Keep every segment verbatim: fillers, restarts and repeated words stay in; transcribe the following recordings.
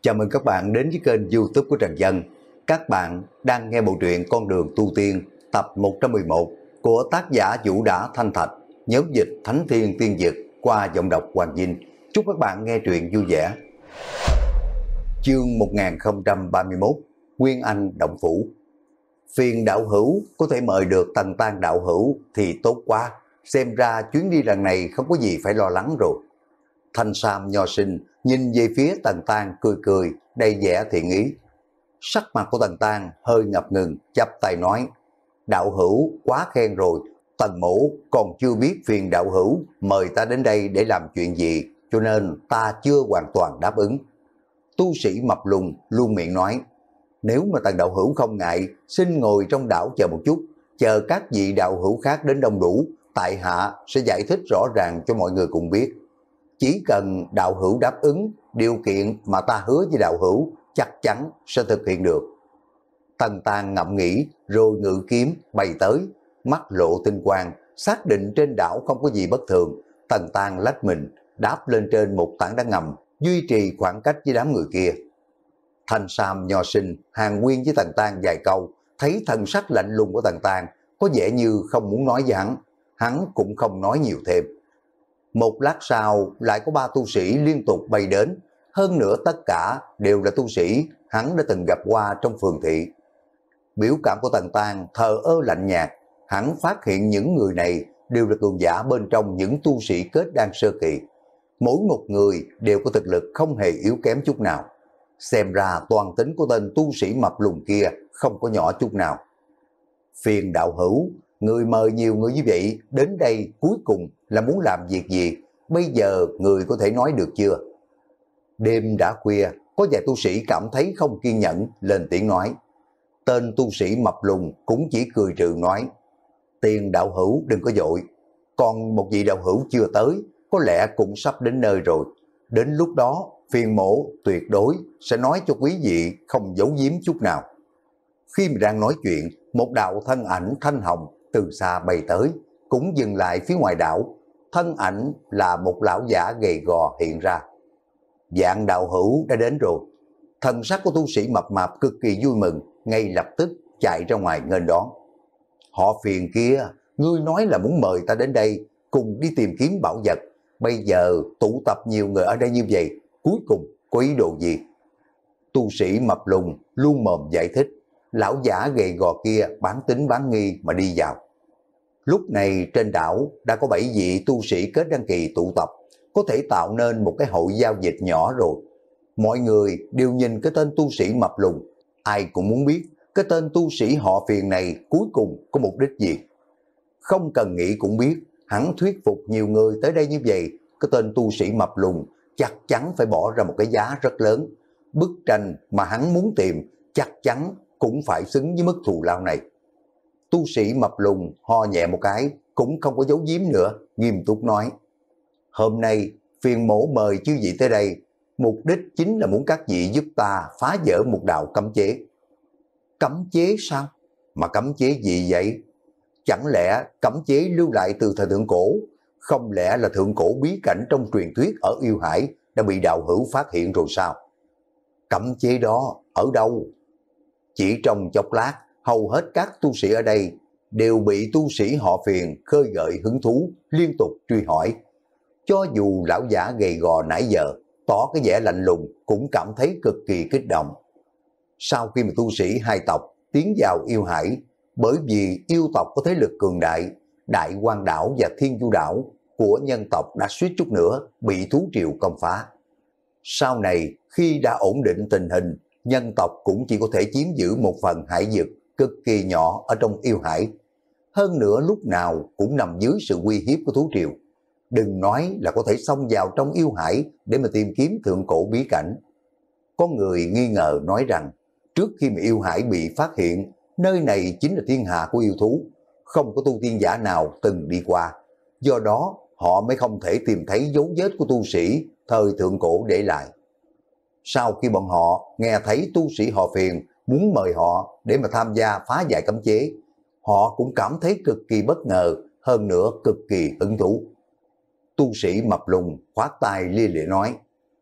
Chào mừng các bạn đến với kênh YouTube của Trần Dân. Các bạn đang nghe bộ truyện Con đường tu tiên tập một trăm mười một của tác giả Vũ Đã Thanh Thạch, nhóm dịch Thánh Thiên Tiên Dực qua giọng đọc Hoàng Vinh. Chúc các bạn nghe truyện vui vẻ. Chương một nghìn không trăm ba mươi mốt, Nguyên Anh Động Phủ. Phiền đạo hữu có thể mời được Tần Tang đạo hữu thì tốt quá, xem ra chuyến đi lần này không có gì phải lo lắng rồi. Thanh Sam nho sinh nhìn về phía Tần Tang cười cười, đầy vẻ thiện ý. Sắc mặt của Tần Tang hơi ngập ngừng, chắp tay nói: đạo hữu quá khen rồi, Tần mỗ còn chưa biết phiền đạo hữu mời ta đến đây để làm chuyện gì, cho nên ta chưa hoàn toàn đáp ứng. Tu sĩ mập lùn luôn miệng nói: nếu mà Tần đạo hữu không ngại, xin ngồi trong đảo chờ một chút, chờ các vị đạo hữu khác đến đông đủ, tại hạ sẽ giải thích rõ ràng cho mọi người cùng biết. Chỉ cần đạo hữu đáp ứng điều kiện mà ta hứa với đạo hữu, chắc chắn sẽ thực hiện được. Tần Tang ngẫm nghĩ rồi ngự kiếm bay tới, mắt lộ tinh quang, xác định trên đảo không có gì bất thường. Tần Tang lách mình đáp lên trên một tảng đá ngầm, duy trì khoảng cách với đám người kia. Thanh Sam nho sinh hàn nguyên với Tần Tang vài câu, thấy thần sắc lạnh lùng của Tần Tang có vẻ như không muốn nói với hắn, hắn cũng không nói nhiều thêm. Một lát sau lại có ba tu sĩ liên tục bay đến, hơn nữa tất cả đều là tu sĩ hắn đã từng gặp qua trong phường thị. Biểu cảm của Tần Tang thờ ơ lạnh nhạt, hắn phát hiện những người này đều là cường giả bên trong những tu sĩ kết đan sơ kỳ. Mỗi một người đều có thực lực không hề yếu kém chút nào. Xem ra toàn tính của tên tu sĩ mập lùn kia không có nhỏ chút nào. Phiền đạo hữu, người mời nhiều người như vậy đến đây cuối cùng là muốn làm việc gì? Bây giờ người có thể nói được chưa? Đêm đã khuya, có vài tu sĩ cảm thấy không kiên nhẫn, lên tiếng nói. Tên tu sĩ mập lùn cũng chỉ cười trừ nói: tiền đạo hữu đừng có vội, còn một vị đạo hữu chưa tới, có lẽ cũng sắp đến nơi rồi. Đến lúc đó phiền mổ tuyệt đối sẽ nói cho quý vị không giấu giếm chút nào. Khi mà đang nói chuyện, một đạo thân ảnh thanh hồng từ xa bay tới, cũng dừng lại phía ngoài đảo. Thân ảnh là một lão giả gầy gò hiện ra. Dạng đạo hữu đã đến rồi. Thần sắc của tu sĩ mập mạp cực kỳ vui mừng, ngay lập tức chạy ra ngoài nghênh đón. Họ Phiền kia, ngươi nói là muốn mời ta đến đây cùng đi tìm kiếm bảo vật. Bây giờ tụ tập nhiều người ở đây như vậy, cuối cùng có ý đồ gì? Tu sĩ mập lùn luôn mồm giải thích. Lão giả gầy gò kia bán tính bán nghi mà đi vào. Lúc này trên đảo đã có bảy vị tu sĩ kết đăng kỳ tụ tập, có thể tạo nên một cái hội giao dịch nhỏ rồi. Mọi người đều nhìn cái tên tu sĩ mập lùn, ai cũng muốn biết cái tên tu sĩ họ Phiền này cuối cùng có mục đích gì. Không cần nghĩ cũng biết, hắn thuyết phục nhiều người tới đây như vậy, cái tên tu sĩ mập lùn chắc chắn phải bỏ ra một cái giá rất lớn. Bức tranh mà hắn muốn tìm chắc chắn cũng phải xứng với mức thù lao này. Tu sĩ mập lùn ho nhẹ một cái, cũng không có giấu giếm nữa, nghiêm túc nói: hôm nay phiền mổ mời chư vị tới đây, mục đích chính là muốn các vị giúp ta phá vỡ một đạo cấm chế. Cấm chế sao? Mà cấm chế gì vậy? Chẳng lẽ cấm chế lưu lại từ thời thượng cổ? Không lẽ là thượng cổ bí cảnh trong truyền thuyết ở Yêu Hải đã bị đạo hữu phát hiện rồi sao? Cấm chế đó ở đâu? Chỉ trong chốc lát, hầu hết các tu sĩ ở đây đều bị tu sĩ họ Phiền khơi gợi hứng thú, liên tục truy hỏi. Cho dù lão giả gầy gò nãy giờ tỏ cái vẻ lạnh lùng, cũng cảm thấy cực kỳ kích động. Sau khi mà tu sĩ hai tộc tiến vào Yêu Hải, bởi vì yêu tộc có thế lực cường đại, Đại Quang đảo và Thiên Du đảo của nhân tộc đã suýt chút nữa bị thú triều công phá. Sau này khi đã ổn định tình hình, nhân tộc cũng chỉ có thể chiếm giữ một phần hải vực cực kỳ nhỏ ở trong Yêu Hải. Hơn nữa lúc nào cũng nằm dưới sự uy hiếp của thú triều. Đừng nói là có thể xông vào trong Yêu Hải để mà tìm kiếm thượng cổ bí cảnh. Có người nghi ngờ nói rằng, trước khi mà Yêu Hải bị phát hiện, nơi này chính là thiên hạ của yêu thú, không có tu tiên giả nào từng đi qua. Do đó họ mới không thể tìm thấy dấu vết của tu sĩ thời thượng cổ để lại. Sau khi bọn họ nghe thấy tu sĩ họ Phiền muốn mời họ để mà tham gia phá giải cấm chế, họ cũng cảm thấy cực kỳ bất ngờ, hơn nữa cực kỳ hứng thú. Tu sĩ mập lùn khoát tay lia lịa nói: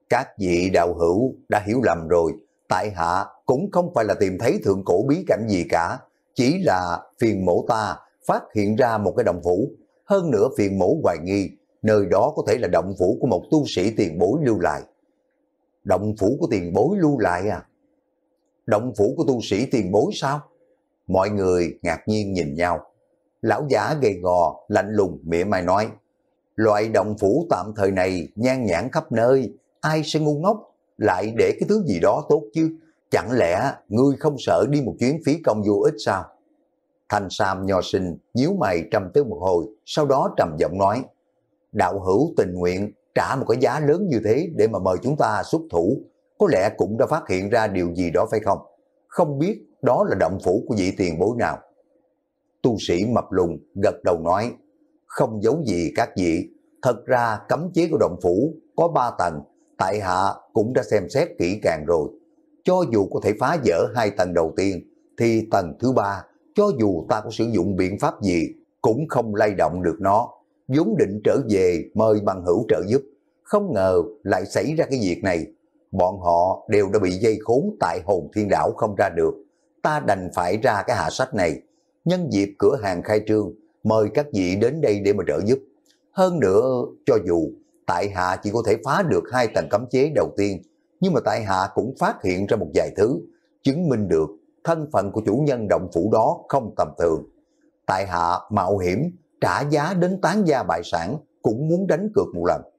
Các vị đạo hữu đã hiểu lầm rồi, tại hạ cũng không phải là tìm thấy thượng cổ bí cảnh gì cả, chỉ là phiền mổ ta phát hiện ra một cái động phủ, hơn nữa phiền mổ hoài nghi, nơi đó có thể là động phủ của một tu sĩ tiền bối lưu lại. Động phủ của tiền bối lưu lại à? Động phủ của tu sĩ tiền bối sao? Mọi người ngạc nhiên nhìn nhau. Lão giả gầy gò, lạnh lùng mỉa mai nói, loại động phủ tạm thời này nhan nhản khắp nơi, ai sẽ ngu ngốc, lại để cái thứ gì đó tốt chứ? Chẳng lẽ ngươi không sợ đi một chuyến phí công vô ích sao? Thanh Sam nho sinh nhíu mày trầm tư một hồi, sau đó trầm giọng nói, đạo hữu tình nguyện trả một cái giá lớn như thế để mà mời chúng ta xuất thủ, có lẽ cũng đã phát hiện ra điều gì đó phải không? Không biết đó là động phủ của vị tiền bối nào? Tu sĩ mập lùn gật đầu nói, không giấu gì các vị, thật ra cấm chế của động phủ có ba tầng, tại hạ cũng đã xem xét kỹ càng rồi. Cho dù có thể phá vỡ hai tầng đầu tiên, thì tầng thứ ba, cho dù ta có sử dụng biện pháp gì, cũng không lay động được nó. Vốn định trở về mời bằng hữu trợ giúp, không ngờ lại xảy ra cái việc này. Bọn họ đều đã bị dây khốn tại Hồn Thiên Đảo không ra được. Ta đành phải ra cái hạ sách này, nhân dịp cửa hàng khai trương, mời các vị đến đây để mà trợ giúp. Hơn nữa, cho dù tại hạ chỉ có thể phá được hai tầng cấm chế đầu tiên, nhưng mà tại hạ cũng phát hiện ra một vài thứ, chứng minh được thân phận của chủ nhân động phủ đó không tầm thường. Tại hạ mạo hiểm, trả giá đến tán gia bại sản, cũng muốn đánh cược một lần.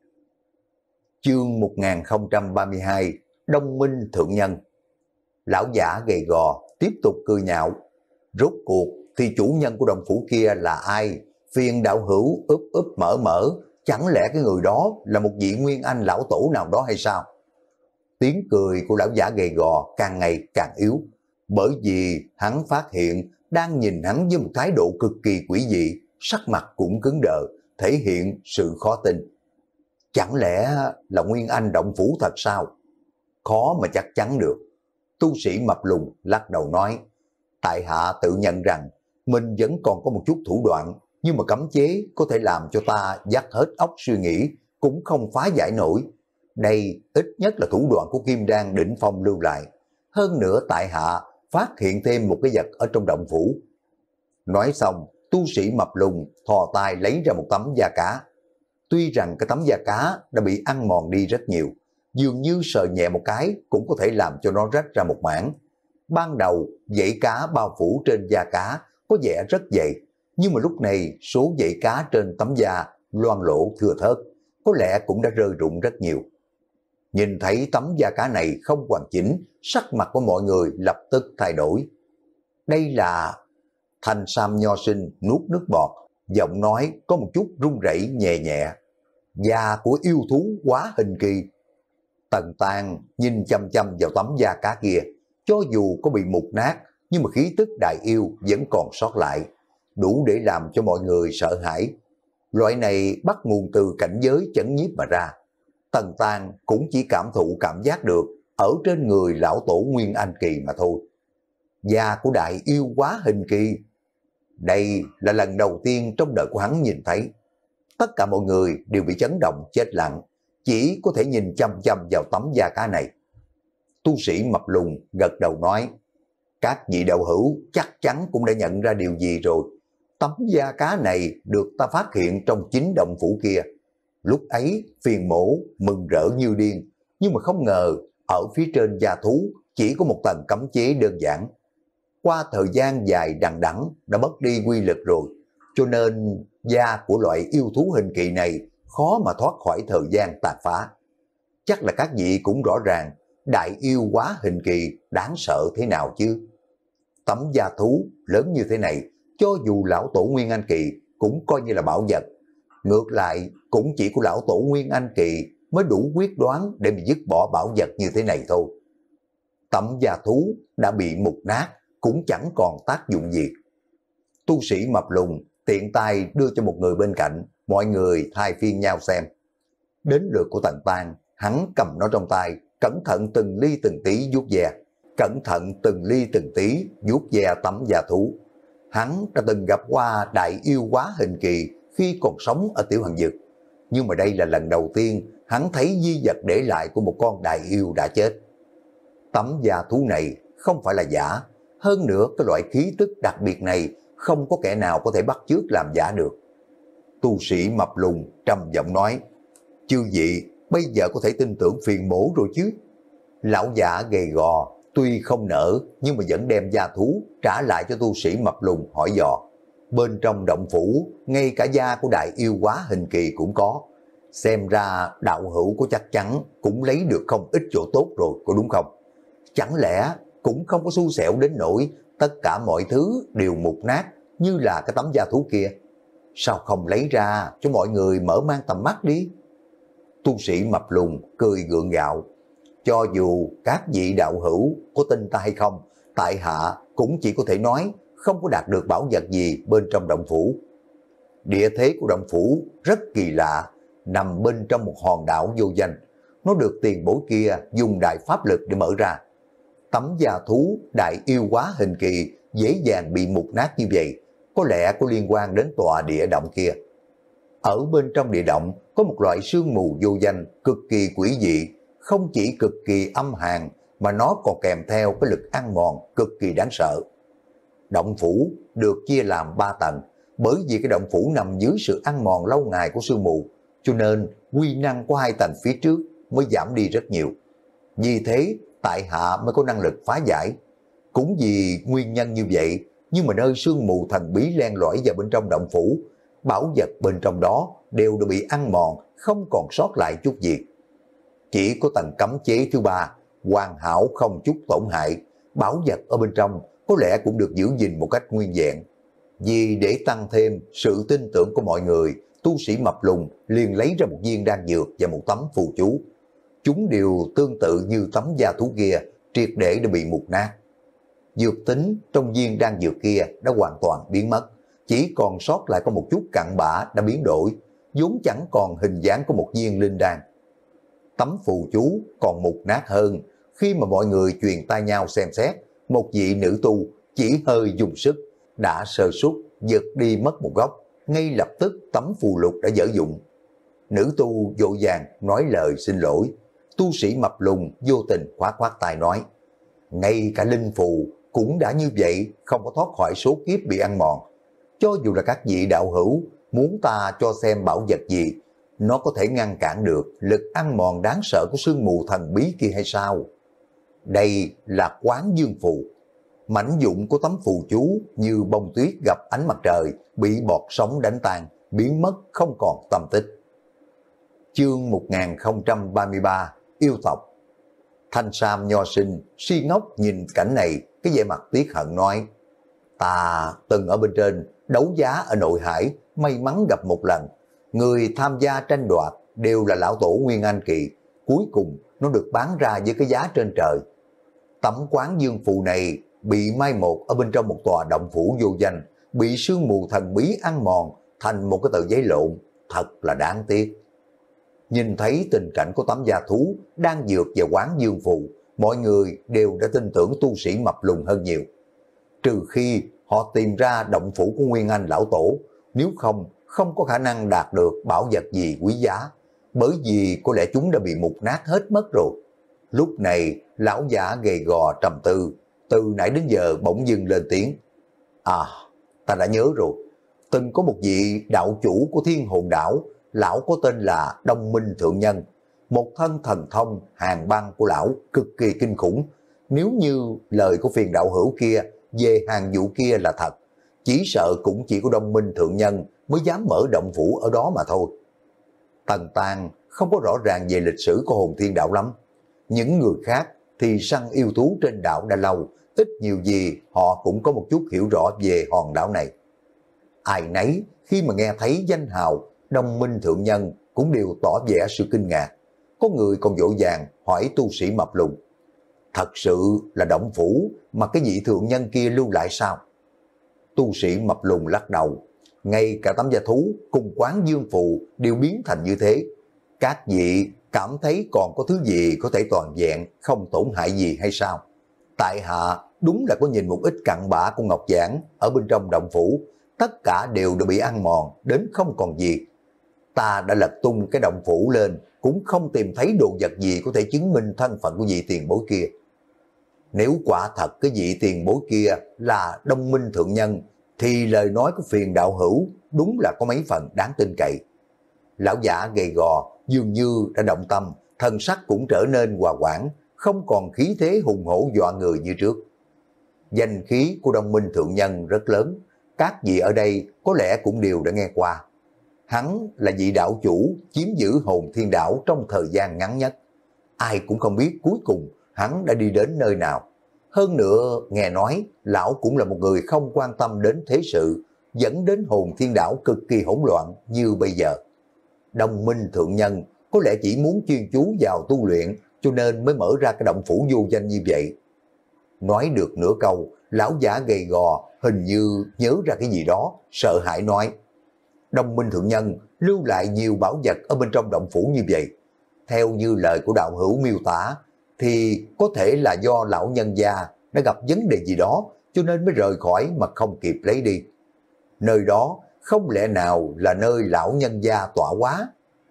Chương một nghìn không trăm ba mươi hai, Đông Minh Thượng Nhân. Lão giả gầy gò, tiếp tục cười nhạo. Rốt cuộc thì chủ nhân của động phủ kia là ai? Phiền đạo hữu úp úp mở mở, chẳng lẽ cái người đó là một vị Nguyên Anh lão tổ nào đó hay sao? Tiếng cười của lão giả gầy gò càng ngày càng yếu, bởi vì hắn phát hiện đang nhìn hắn với một thái độ cực kỳ quỷ dị, sắc mặt cũng cứng đờ, thể hiện sự khó tin. Chẳng lẽ là Nguyên Anh động phủ thật sao? Khó mà chắc chắn được. Tu sĩ mập lùn lắc đầu nói, tại hạ tự nhận rằng mình vẫn còn có một chút thủ đoạn, nhưng mà cấm chế có thể làm cho ta dắt hết óc suy nghĩ, cũng không phá giải nổi. Đây ít nhất là thủ đoạn của Kim Đan đỉnh phong lưu lại. Hơn nữa tại hạ phát hiện thêm một cái vật ở trong động phủ. Nói xong, tu sĩ mập lùn thò tay lấy ra một tấm da cá. Tuy rằng cái tấm da cá đã bị ăn mòn đi rất nhiều, dường như sờ nhẹ một cái cũng có thể làm cho nó rách ra một mảng. Ban đầu, dãy cá bao phủ trên da cá có vẻ rất dày, nhưng mà lúc này số dãy cá trên tấm da loang lổ thưa thớt, có lẽ cũng đã rơi rụng rất nhiều. Nhìn thấy tấm da cá này không hoàn chỉnh, sắc mặt của mọi người lập tức thay đổi. Đây là... Thanh Sam nho sinh nuốt nước bọt, giọng nói có một chút run rẩy nhẹ nhẹ. Da của yêu thú quá hình kỳ. Tần Tàn nhìn chăm chăm vào tấm da cá kia, cho dù có bị mục nát, nhưng mà khí tức đại yêu vẫn còn sót lại, đủ để làm cho mọi người sợ hãi. Loại này bắt nguồn từ cảnh giới chấn nhiếp mà ra. Tần Tàn cũng chỉ cảm thụ cảm giác được ở trên người lão tổ Nguyên Anh Kỳ mà thôi. Da của đại yêu quá hình kỳ. Đây là lần đầu tiên trong đời của hắn nhìn thấy. Tất cả mọi người đều bị chấn động chết lặng, chỉ có thể nhìn chăm chăm vào tấm da cá này. Tu sĩ mập lùn gật đầu nói, các vị đạo hữu chắc chắn cũng đã nhận ra điều gì rồi. Tấm da cá này được ta phát hiện trong chính động phủ kia. Lúc ấy phiền mổ mừng rỡ như điên, nhưng mà không ngờ ở phía trên da thú chỉ có một tầng cấm chế đơn giản. Qua thời gian dài đằng đẵng đã mất đi quy lực rồi, cho nên da của loại yêu thú hình kỳ này khó mà thoát khỏi thời gian tàn phá. Chắc là các vị cũng rõ ràng đại yêu quá hình kỳ đáng sợ thế nào chứ. Tấm da thú lớn như thế này, cho dù lão tổ Nguyên Anh Kỳ cũng coi như là bảo vật. Ngược lại cũng chỉ của lão tổ Nguyên Anh Kỳ mới đủ quyết đoán để mà dứt bỏ bảo vật như thế này thôi. Tấm da thú đã bị mục nát, cũng chẳng còn tác dụng gì. Tu sĩ mập lùn tiện tay đưa cho một người bên cạnh, mọi người thay phiên nhau xem. Đến lượt của Tần Tàn, hắn cầm nó trong tay, cẩn thận từng ly từng tí vuốt ve, cẩn thận từng ly từng tí vuốt ve tấm da thú. Hắn đã từng gặp qua đại yêu quá hình kỳ khi còn sống ở Tiểu Hằng Dực, nhưng mà đây là lần đầu tiên hắn thấy di vật để lại của một con đại yêu đã chết. Tấm da thú này không phải là giả, hơn nữa cái loại khí tức đặc biệt này không có kẻ nào có thể bắt chước làm giả được. Tu sĩ mập lùn trầm giọng nói, chư vị bây giờ có thể tin tưởng phiền mổ rồi chứ. Lão giả gầy gò, tuy không nở nhưng mà vẫn đem da thú trả lại cho tu sĩ mập lùn hỏi dò. Bên trong động phủ, ngay cả da của đại yêu quá hình kỳ cũng có. Xem ra đạo hữu của chắc chắn cũng lấy được không ít chỗ tốt rồi, có đúng không? Chẳng lẽ cũng không có xui xẻo đến nỗi tất cả mọi thứ đều mục nát như là cái tấm da thú kia? Sao không lấy ra cho mọi người mở mang tầm mắt đi? Tu sĩ mập lùn cười gượng gạo. Cho dù các vị đạo hữu có tin ta hay không, tại hạ cũng chỉ có thể nói không có đạt được bảo vật gì bên trong động phủ. Địa thế của động phủ rất kỳ lạ, nằm bên trong một hòn đảo vô danh. Nó được tiền bối kia dùng đại pháp lực để mở ra. Tấm da thú đại yêu quá hình kỳ dễ dàng bị mục nát như vậy, có lẽ có liên quan đến tòa địa động kia. Ở bên trong địa động có một loại sương mù vô danh cực kỳ quỷ dị, không chỉ cực kỳ âm hàn mà nó còn kèm theo cái lực ăn mòn cực kỳ đáng sợ. Động phủ được chia làm ba tầng, bởi vì cái động phủ nằm dưới sự ăn mòn lâu ngày của sương mù, cho nên quy năng của hai tầng phía trước mới giảm đi rất nhiều. Vì thế tại hạ mới có năng lực phá giải. Cũng vì nguyên nhân như vậy, nhưng mà nơi sương mù thần bí len lỏi vào bên trong động phủ, bảo vật bên trong đó đều đã bị ăn mòn, không còn sót lại chút gì. Chỉ có tầng cấm chế thứ ba, hoàn hảo không chút tổn hại, bảo vật ở bên trong có lẽ cũng được giữ gìn một cách nguyên vẹn. Vì để tăng thêm sự tin tưởng của mọi người, tu sĩ mập lùn liền lấy ra một viên đan dược và một tấm phù chú. Chúng đều tương tự như tấm da thú kia, triệt để đã bị mục nát. Dược tính trong viên đan dược kia đã hoàn toàn biến mất, chỉ còn sót lại có một chút cặn bã đã biến đổi, vốn chẳng còn hình dáng của một viên linh đan. Tấm phù chú còn mục nát hơn, khi mà mọi người truyền tai nhau xem xét, một vị nữ tu chỉ hơi dùng sức, đã sơ suất giật đi mất một góc, ngay lập tức tấm phù lục đã dở dụng. Nữ tu vội vàng nói lời xin lỗi. Tu sĩ mập lùn vô tình khoát khoát tay nói, ngay cả linh phù cũng đã như vậy, không có thoát khỏi số kiếp bị ăn mòn. Cho dù là các vị đạo hữu muốn ta cho xem bảo vật gì, nó có thể ngăn cản được lực ăn mòn đáng sợ của sương mù thần bí kia hay sao? Đây là Quán Dương Phù. Mảnh dụng của tấm phù chú như bông tuyết gặp ánh mặt trời, bị bọt sóng đánh tan, biến mất không còn tăm tích. Chương một nghìn không trăm ba mươi ba, Yêu tộc. Thanh Sam nho sinh si ngốc nhìn cảnh này, cái vẻ mặt tiếc hận nói, ta từng ở bên trên đấu giá ở nội hải, may mắn gặp một lần. Người tham gia tranh đoạt đều là lão tổ Nguyên Anh Kỳ, cuối cùng nó được bán ra với cái giá trên trời. Tấm Quán Dương Phù này bị mai một ở bên trong một tòa động phủ vô danh, bị sương mù thần bí ăn mòn thành một cái tờ giấy lộn, thật là đáng tiếc. Nhìn thấy tình cảnh của tấm da thú đang dược vào Quán Dương Phù, mọi người đều đã tin tưởng tu sĩ mập lùn hơn nhiều. Trừ khi họ tìm ra động phủ của Nguyên Anh lão tổ, nếu không, không có khả năng đạt được bảo vật gì quý giá, bởi vì có lẽ chúng đã bị mục nát hết mất rồi. Lúc này, lão giả gầy gò trầm tư, từ nãy đến giờ bỗng dưng lên tiếng. À, ta đã nhớ rồi, từng có một vị đạo chủ của Thiên Hồn Đảo, lão có tên là Đông Minh Thượng Nhân, một thân thần thông hàng băng của lão cực kỳ kinh khủng. Nếu như lời của phiền đạo hữu kia về hàng vụ kia là thật, chỉ sợ cũng chỉ có Đông Minh Thượng Nhân mới dám mở động phủ ở đó mà thôi. Tần Tàng không có rõ ràng về lịch sử của Hồn Thiên Đạo lắm. Những người khác thì săn yêu thú trên đảo đã lâu, ít nhiều gì họ cũng có một chút hiểu rõ về hòn đảo này. Ai nấy khi mà nghe thấy danh hào Đông Minh Thượng Nhân cũng đều tỏ vẻ sự kinh ngạc. Có người còn vội vàng hỏi tu sĩ mập lùn, thật sự là động phủ mà cái vị thượng nhân kia lưu lại sao? Tu sĩ mập lùn lắc đầu, ngay cả tấm da thú cùng Quán Dương Phù đều biến thành như thế. Các vị cảm thấy còn có thứ gì có thể toàn vẹn, không tổn hại gì hay sao? Tại hạ đúng là có nhìn một ít cặn bã của ngọc giản ở bên trong động phủ, tất cả đều đã bị ăn mòn đến không còn gì. Ta đã lật tung cái động phủ lên, cũng không tìm thấy đồ vật gì có thể chứng minh thân phận của vị tiền bối kia. Nếu quả thật cái vị tiền bối kia là Đông Minh thượng nhân, thì lời nói của Phiền đạo hữu đúng là có mấy phần đáng tin cậy. Lão giả gầy gò dường như đã động tâm, thân sắc cũng trở nên hòa quảng, không còn khí thế hùng hổ dọa người như trước. Danh khí của Đông Minh thượng nhân rất lớn, các vị ở đây có lẽ cũng đều đã nghe qua. Hắn là vị đạo chủ chiếm giữ hồn thiên đảo trong thời gian ngắn nhất. Ai cũng không biết cuối cùng hắn đã đi đến nơi nào. Hơn nữa nghe nói lão cũng là một người không quan tâm đến thế sự, dẫn đến hồn thiên đảo cực kỳ hỗn loạn như bây giờ. Đông Minh thượng nhân có lẽ chỉ muốn chuyên chú vào tu luyện, cho nên mới mở ra cái động phủ vô danh như vậy. Nói được nửa câu, lão giả gầy gò hình như nhớ ra cái gì đó, sợ hãi nói: Đông Minh thượng nhân lưu lại nhiều bảo vật ở bên trong động phủ như vậy. Theo như lời của đạo hữu miêu tả, thì có thể là do lão nhân gia đã gặp vấn đề gì đó, cho nên mới rời khỏi mà không kịp lấy đi. Nơi đó không lẽ nào là nơi lão nhân gia tọa hóa?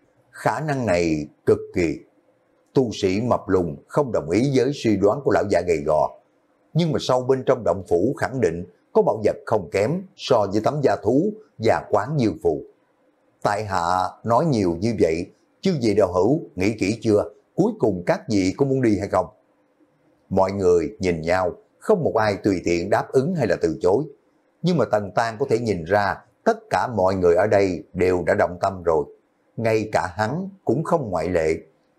Khả năng này cực kỳ. Tu sĩ mập lùn không đồng ý với suy đoán của lão già gầy gò. Nhưng mà sau bên trong động phủ khẳng định có bảo vật không kém so với tấm da thú và quán dương phù. Tại hạ nói nhiều như vậy, chứ vị đạo hữu nghĩ kỹ chưa? Cuối cùng các vị có muốn đi hay không? Mọi người nhìn nhau, không một ai tùy tiện đáp ứng hay là từ chối. Nhưng mà Tần Tan có thể nhìn ra tất cả mọi người ở đây đều đã động tâm rồi. Ngay cả hắn cũng không ngoại lệ.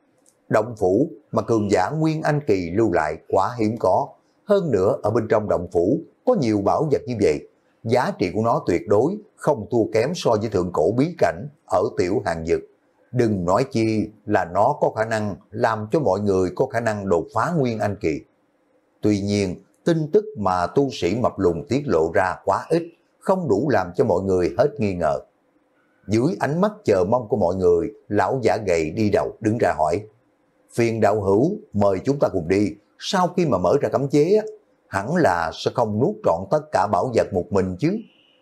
Động phủ mà cường giả Nguyên Anh Kỳ lưu lại quá hiếm có. Hơn nữa ở bên trong động phủ có nhiều bảo vật như vậy. Giá trị của nó tuyệt đối không thua kém so với thượng cổ bí cảnh ở Tiểu Hàng Dực. Đừng nói chi là nó có khả năng làm cho mọi người có khả năng đột phá Nguyên Anh Kỳ. Tuy nhiên, tin tức mà tu sĩ mập lùn tiết lộ ra quá ít, không đủ làm cho mọi người hết nghi ngờ. Dưới ánh mắt chờ mong của mọi người, lão giả gầy đi đầu đứng ra hỏi: Phiền đạo hữu mời chúng ta cùng đi, sau khi mà mở ra cấm chế, hẳn là sẽ không nuốt trọn tất cả bảo vật một mình chứ.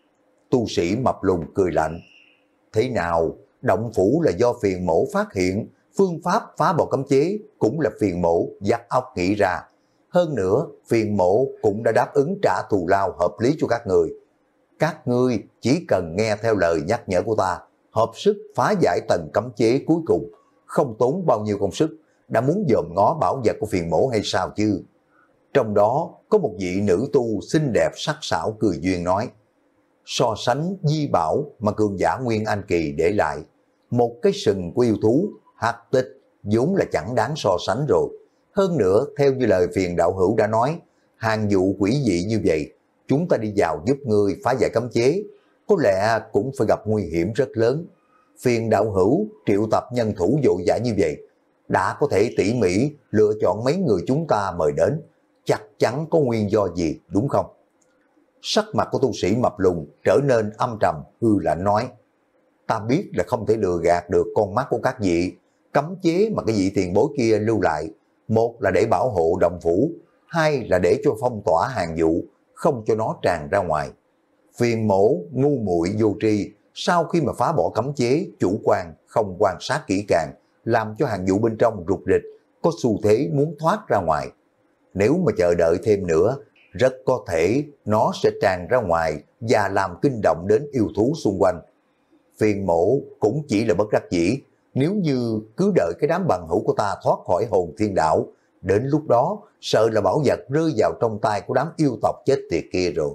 Tu sĩ mập lùn cười lạnh: Thế nào, động phủ là do phiền mổ phát hiện, phương pháp phá bỏ cấm chế cũng là phiền mổ dắt óc nghĩ ra. Hơn nữa, phiền mổ cũng đã đáp ứng trả thù lao hợp lý cho các người. Các ngươi chỉ cần nghe theo lời nhắc nhở của ta, hợp sức phá giải tầng cấm chế cuối cùng, không tốn bao nhiêu công sức, đã muốn dòm ngó bảo vật của phiền mổ hay sao chứ? Trong đó có một vị nữ tu xinh đẹp sắc sảo cười duyên nói: So sánh di bảo mà cường giả Nguyên Anh Kỳ để lại, một cái sừng của yêu thú hắc tích vốn là chẳng đáng so sánh rồi. Hơn nữa, theo như lời Phiền đạo hữu đã nói, hàng vụ quỷ dị như vậy, chúng ta đi vào giúp ngươi phá giải cấm chế, có lẽ cũng phải gặp nguy hiểm rất lớn. Phiền đạo hữu triệu tập nhân thủ vội vã như vậy, đã có thể tỉ mỉ lựa chọn mấy người chúng ta mời đến, chắc chắn có nguyên do gì đúng không? Sắc mặt của tu sĩ mập lùn trở nên âm trầm, hư lạnh nói: Ta biết là không thể lừa gạt được con mắt của các vị. Cấm chế mà cái vị tiền bối kia lưu lại, một là để bảo hộ động phủ, hai là để cho phong tỏa hàng vụ, không cho nó tràn ra ngoài. Phiền mổ ngu muội vô tri, sau khi mà phá bỏ cấm chế, chủ quan không quan sát kỹ càng, làm cho hàng vụ bên trong rụt rịch, có xu thế muốn thoát ra ngoài. Nếu mà chờ đợi thêm nữa, rất có thể nó sẽ tràn ra ngoài và làm kinh động đến yêu thú xung quanh. Phiền mổ cũng chỉ là bất đắc dĩ, nếu như cứ đợi cái đám bằng hữu của ta thoát khỏi hồn thiên đảo, đến lúc đó sợ là bảo vật rơi vào trong tay của đám yêu tộc chết tiệt kia rồi.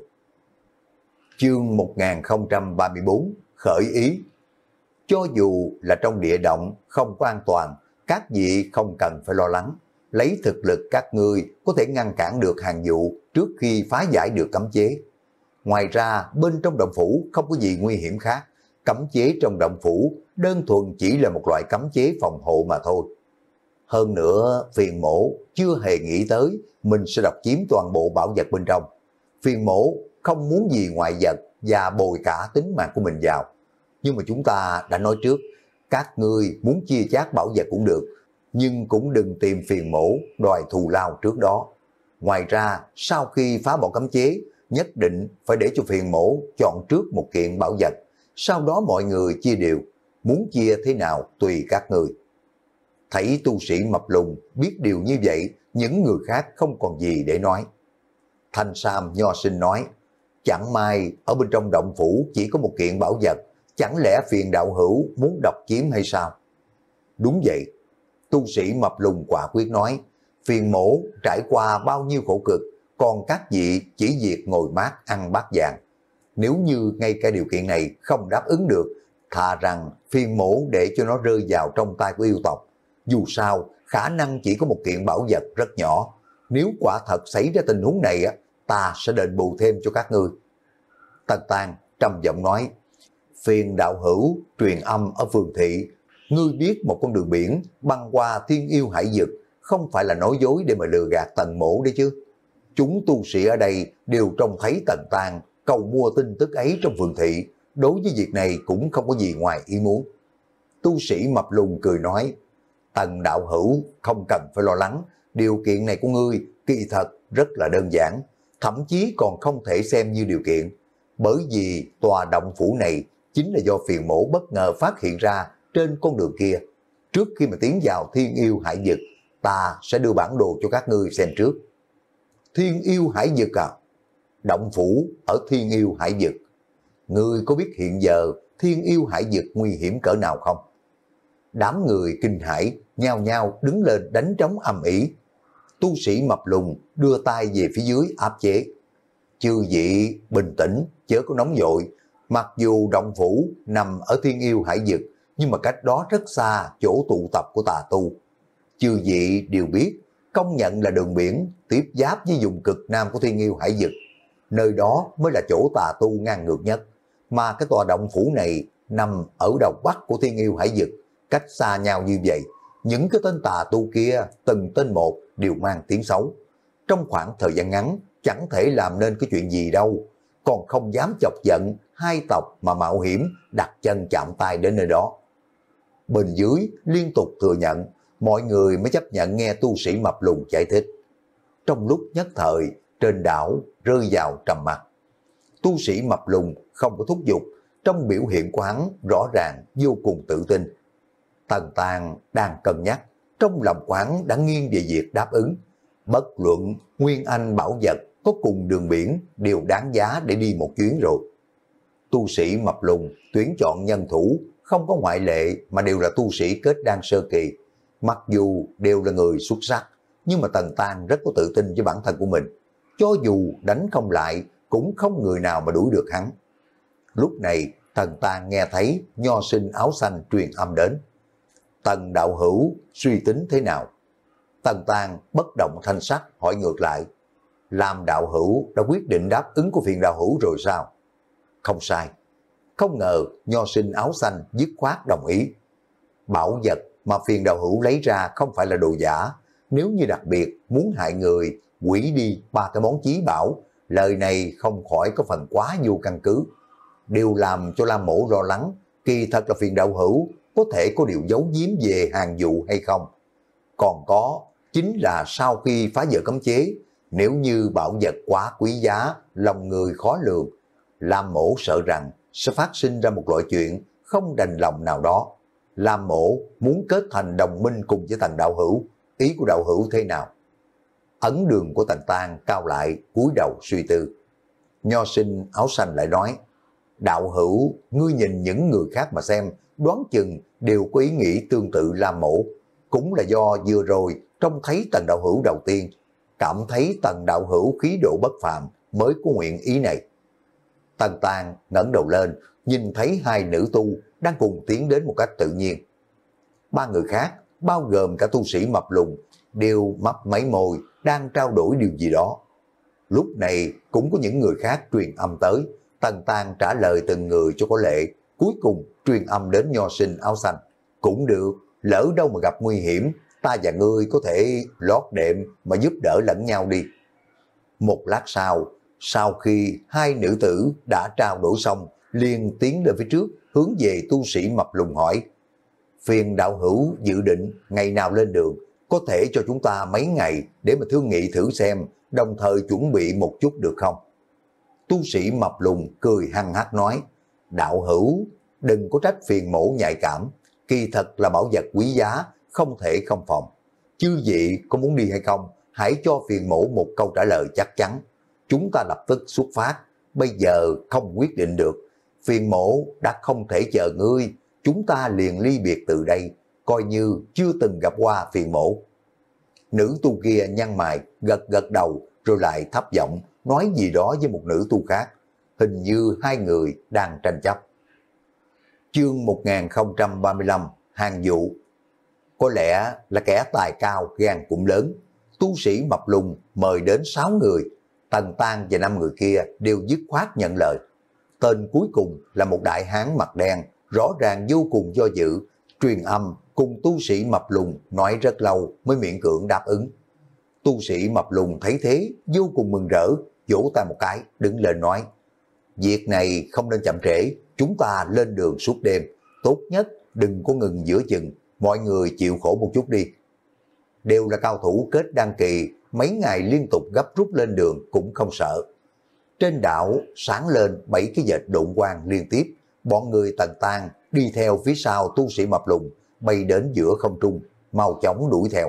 Chương một nghìn không trăm ba mươi tư khởi ý. Cho dù là trong địa động không có an toàn, các vị không cần phải lo lắng. Lấy thực lực các ngươi có thể ngăn cản được hàng vụ trước khi phá giải được cấm chế. Ngoài ra, bên trong động phủ không có gì nguy hiểm khác. Cấm chế trong động phủ đơn thuần chỉ là một loại cấm chế phòng hộ mà thôi. Hơn nữa, Phiền mổ chưa hề nghĩ tới mình sẽ độc chiếm toàn bộ bảo vật bên trong. Phiền mổ không muốn gì ngoại vật và bồi cả tính mạng của mình vào. Nhưng mà chúng ta đã nói trước, các ngươi muốn chia chác bảo vật cũng được, nhưng cũng đừng tìm Phiền mổ đòi thù lao trước đó. Ngoài ra, sau khi phá bỏ cấm chế, nhất định phải để cho Phiền mổ chọn trước một kiện bảo vật, sau đó mọi người chia đều. muốn chia thế nào tùy các người. Thấy tu sĩ mập lùn biết điều như vậy, những người khác không còn gì để nói. Thanh Sam Nho Sinh nói, chẳng may ở bên trong động phủ chỉ có một kiện bảo vật, chẳng lẽ phiền đạo hữu muốn độc chiếm hay sao? Đúng vậy, tu sĩ mập lùn quả quyết nói, phiền mổ trải qua bao nhiêu khổ cực, còn các vị chỉ việc ngồi mát ăn bát vàng. Nếu như ngay cả điều kiện này không đáp ứng được, thà rằng phiền mổ để cho nó rơi vào trong tay của yêu tộc. Dù sao, khả năng chỉ có một kiện bảo vật rất nhỏ. Nếu quả thật xảy ra tình huống này, ta sẽ đền bù thêm cho các ngươi. Tần Tang trầm giọng nói, phiền đạo hữu truyền âm ở phường thị, ngươi biết một con đường biển băng qua thiên yêu hải vực, không phải là nói dối để mà lừa gạt Tần mổ đấy chứ. Chúng tu sĩ ở đây đều trông thấy Tần Tang cầu mua tin tức ấy trong phường thị, đối với việc này cũng không có gì ngoài ý muốn. Tu sĩ mập lùn cười nói, Tần đạo hữu không cần phải lo lắng, điều kiện này của ngươi kỳ thật rất là đơn giản, thậm chí còn không thể xem như điều kiện, bởi vì tòa động phủ này chính là do phiền mổ bất ngờ phát hiện ra trên con đường kia. Trước khi mà tiến vào thiên yêu hải vực, ta sẽ đưa bản đồ cho các ngươi xem trước. Thiên yêu hải vực à? Động phủ ở thiên yêu hải vực. Ngươi có biết hiện giờ thiên yêu hải vực nguy hiểm cỡ nào không? Đám người kinh hãi nhao nhao đứng lên đánh trống ầm ĩ. Tu sĩ mập lùn đưa tay về phía dưới áp chế. Chư vị bình tĩnh, chớ có nóng vội. Mặc dù động phủ nằm ở thiên yêu hải vực, nhưng mà cách đó rất xa chỗ tụ tập của tà tu. Chư vị đều biết, công nhận là đường biển tiếp giáp với vùng cực nam của thiên yêu hải vực. Nơi đó mới là chỗ tà tu ngang ngược nhất. Mà cái tòa động phủ này nằm ở đầu bắc của thiên yêu hải vực, cách xa nhau như vậy. Những cái tên tà tu kia từng tên một đều mang tiếng xấu. Trong khoảng thời gian ngắn chẳng thể làm nên cái chuyện gì đâu, còn không dám chọc giận hai tộc mà mạo hiểm đặt chân chạm tay đến nơi đó. Bên dưới liên tục thừa nhận, mọi người mới chấp nhận nghe tu sĩ mập lùn giải thích. Trong lúc nhất thời, trên đảo rơi vào trầm mặc. Tu sĩ mập lùn không có thúc giục, trong biểu hiện của hắn rõ ràng vô cùng tự tin. Tần Tang đang cân nhắc, trong lòng quán đã nghiêng về việc đáp ứng. Bất luận nguyên anh bảo vật có cùng đường biển đều đáng giá để đi một chuyến rồi. Tu sĩ mập lùn tuyển chọn nhân thủ không có ngoại lệ mà đều là tu sĩ kết đan sơ kỳ. Mặc dù đều là người xuất sắc, nhưng mà Tần Tang rất có tự tin với bản thân của mình. Cho dù đánh không lại cũng không người nào mà đuổi được hắn. Lúc này Tần Tang nghe thấy Nho Sinh áo xanh truyền âm đến. Tần đạo hữu suy tính thế nào? Tần Tang bất động thanh sắc hỏi ngược lại. Làm đạo hữu đã quyết định đáp ứng của phiền đạo hữu rồi sao? Không sai. Không ngờ Nho Sinh áo xanh dứt khoát đồng ý. Bảo vật mà phiền đạo hữu lấy ra không phải là đồ giả. Nếu như đặc biệt muốn hại người, hủy đi ba cái món chí bảo, lời này không khỏi có phần quá vô căn cứ. Điều làm cho Lam Mổ lo lắng, kỳ thật là phiền đạo hữu có thể có điều giấu giếm về hàng dụ hay không. Còn có, chính là sau khi phá vỡ cấm chế, nếu như bảo vật quá quý giá, lòng người khó lường, Lam Mổ sợ rằng sẽ phát sinh ra một loại chuyện không đành lòng nào đó. Lam Mổ muốn kết thành đồng minh cùng với Tần đạo hữu, ý của đạo hữu thế nào? Ấn đường của Tần Tang cao lại, cúi đầu suy tư. Nho Sinh áo xanh lại nói, đạo hữu, ngươi nhìn những người khác mà xem, đoán chừng đều có ý nghĩ tương tự Lam Mổ. Cũng là do vừa rồi trông thấy Tần đạo hữu đầu tiên, cảm thấy Tần đạo hữu khí độ bất phàm mới có nguyện ý này. Tần Tang ngẩng đầu lên, nhìn thấy hai nữ tu đang cùng tiến đến một cách tự nhiên. Ba người khác, bao gồm cả tu sĩ mập lùn, đều mấp máy môi, đang trao đổi điều gì đó. Lúc này cũng có những người khác truyền âm tới, Tần Tang trả lời từng người cho có lệ, cuối cùng truyền âm đến Nho Sinh áo xanh. Cũng được, lỡ đâu mà gặp nguy hiểm, ta và ngươi có thể lót đệm mà giúp đỡ lẫn nhau đi. Một lát sau, sau khi hai nữ tử đã trao đổi xong, liền tiến lên phía trước, hướng về tu sĩ mập lùn hỏi. Phiền đạo hữu dự định ngày nào lên đường, có thể cho chúng ta mấy ngày để mà thương nghị thử xem, đồng thời chuẩn bị một chút được không? Tu sĩ mập lùn cười hăng hắc nói, đạo hữu, đừng có trách phiền mổ nhạy cảm, kỳ thật là bảo vật quý giá, không thể không phòng. Chư vị có muốn đi hay không, hãy cho phiền mổ một câu trả lời chắc chắn. Chúng ta lập tức xuất phát, bây giờ không quyết định được. Phiền mổ đã không thể chờ ngươi, chúng ta liền ly biệt từ đây, coi như chưa từng gặp qua phiền mổ. Nữ tu kia nhăn mày, gật gật đầu, rồi lại thấp giọng nói gì đó với một nữ tu khác. Hình như hai người đang tranh chấp. Chương một nghìn không trăm ba mươi lăm, hàng dụ. Có lẽ là kẻ tài cao, gan cũng lớn. Tu sĩ mập lùn mời đến sáu người. Tần Tan và năm người kia đều dứt khoát nhận lời. Tên cuối cùng là một đại hán mặt đen, rõ ràng vô cùng do dự, truyền âm cùng tu sĩ mập lùn nói rất lâu mới miễn cưỡng đáp ứng. Tu sĩ mập lùn thấy thế vô cùng mừng rỡ, vỗ tay một cái, đứng lên nói: việc này không nên chậm trễ, chúng ta lên đường suốt đêm, tốt nhất đừng có ngừng giữa chừng, mọi người chịu khổ một chút đi. Đều là cao thủ kết đăng kỳ, mấy ngày liên tục gấp rút lên đường cũng không sợ. Trên đảo sáng lên bảy cái vệt độn quang liên tiếp, bọn người Tần Tan đi theo phía sau tu sĩ mập lùn, bay đến giữa không trung, mau chóng đuổi theo.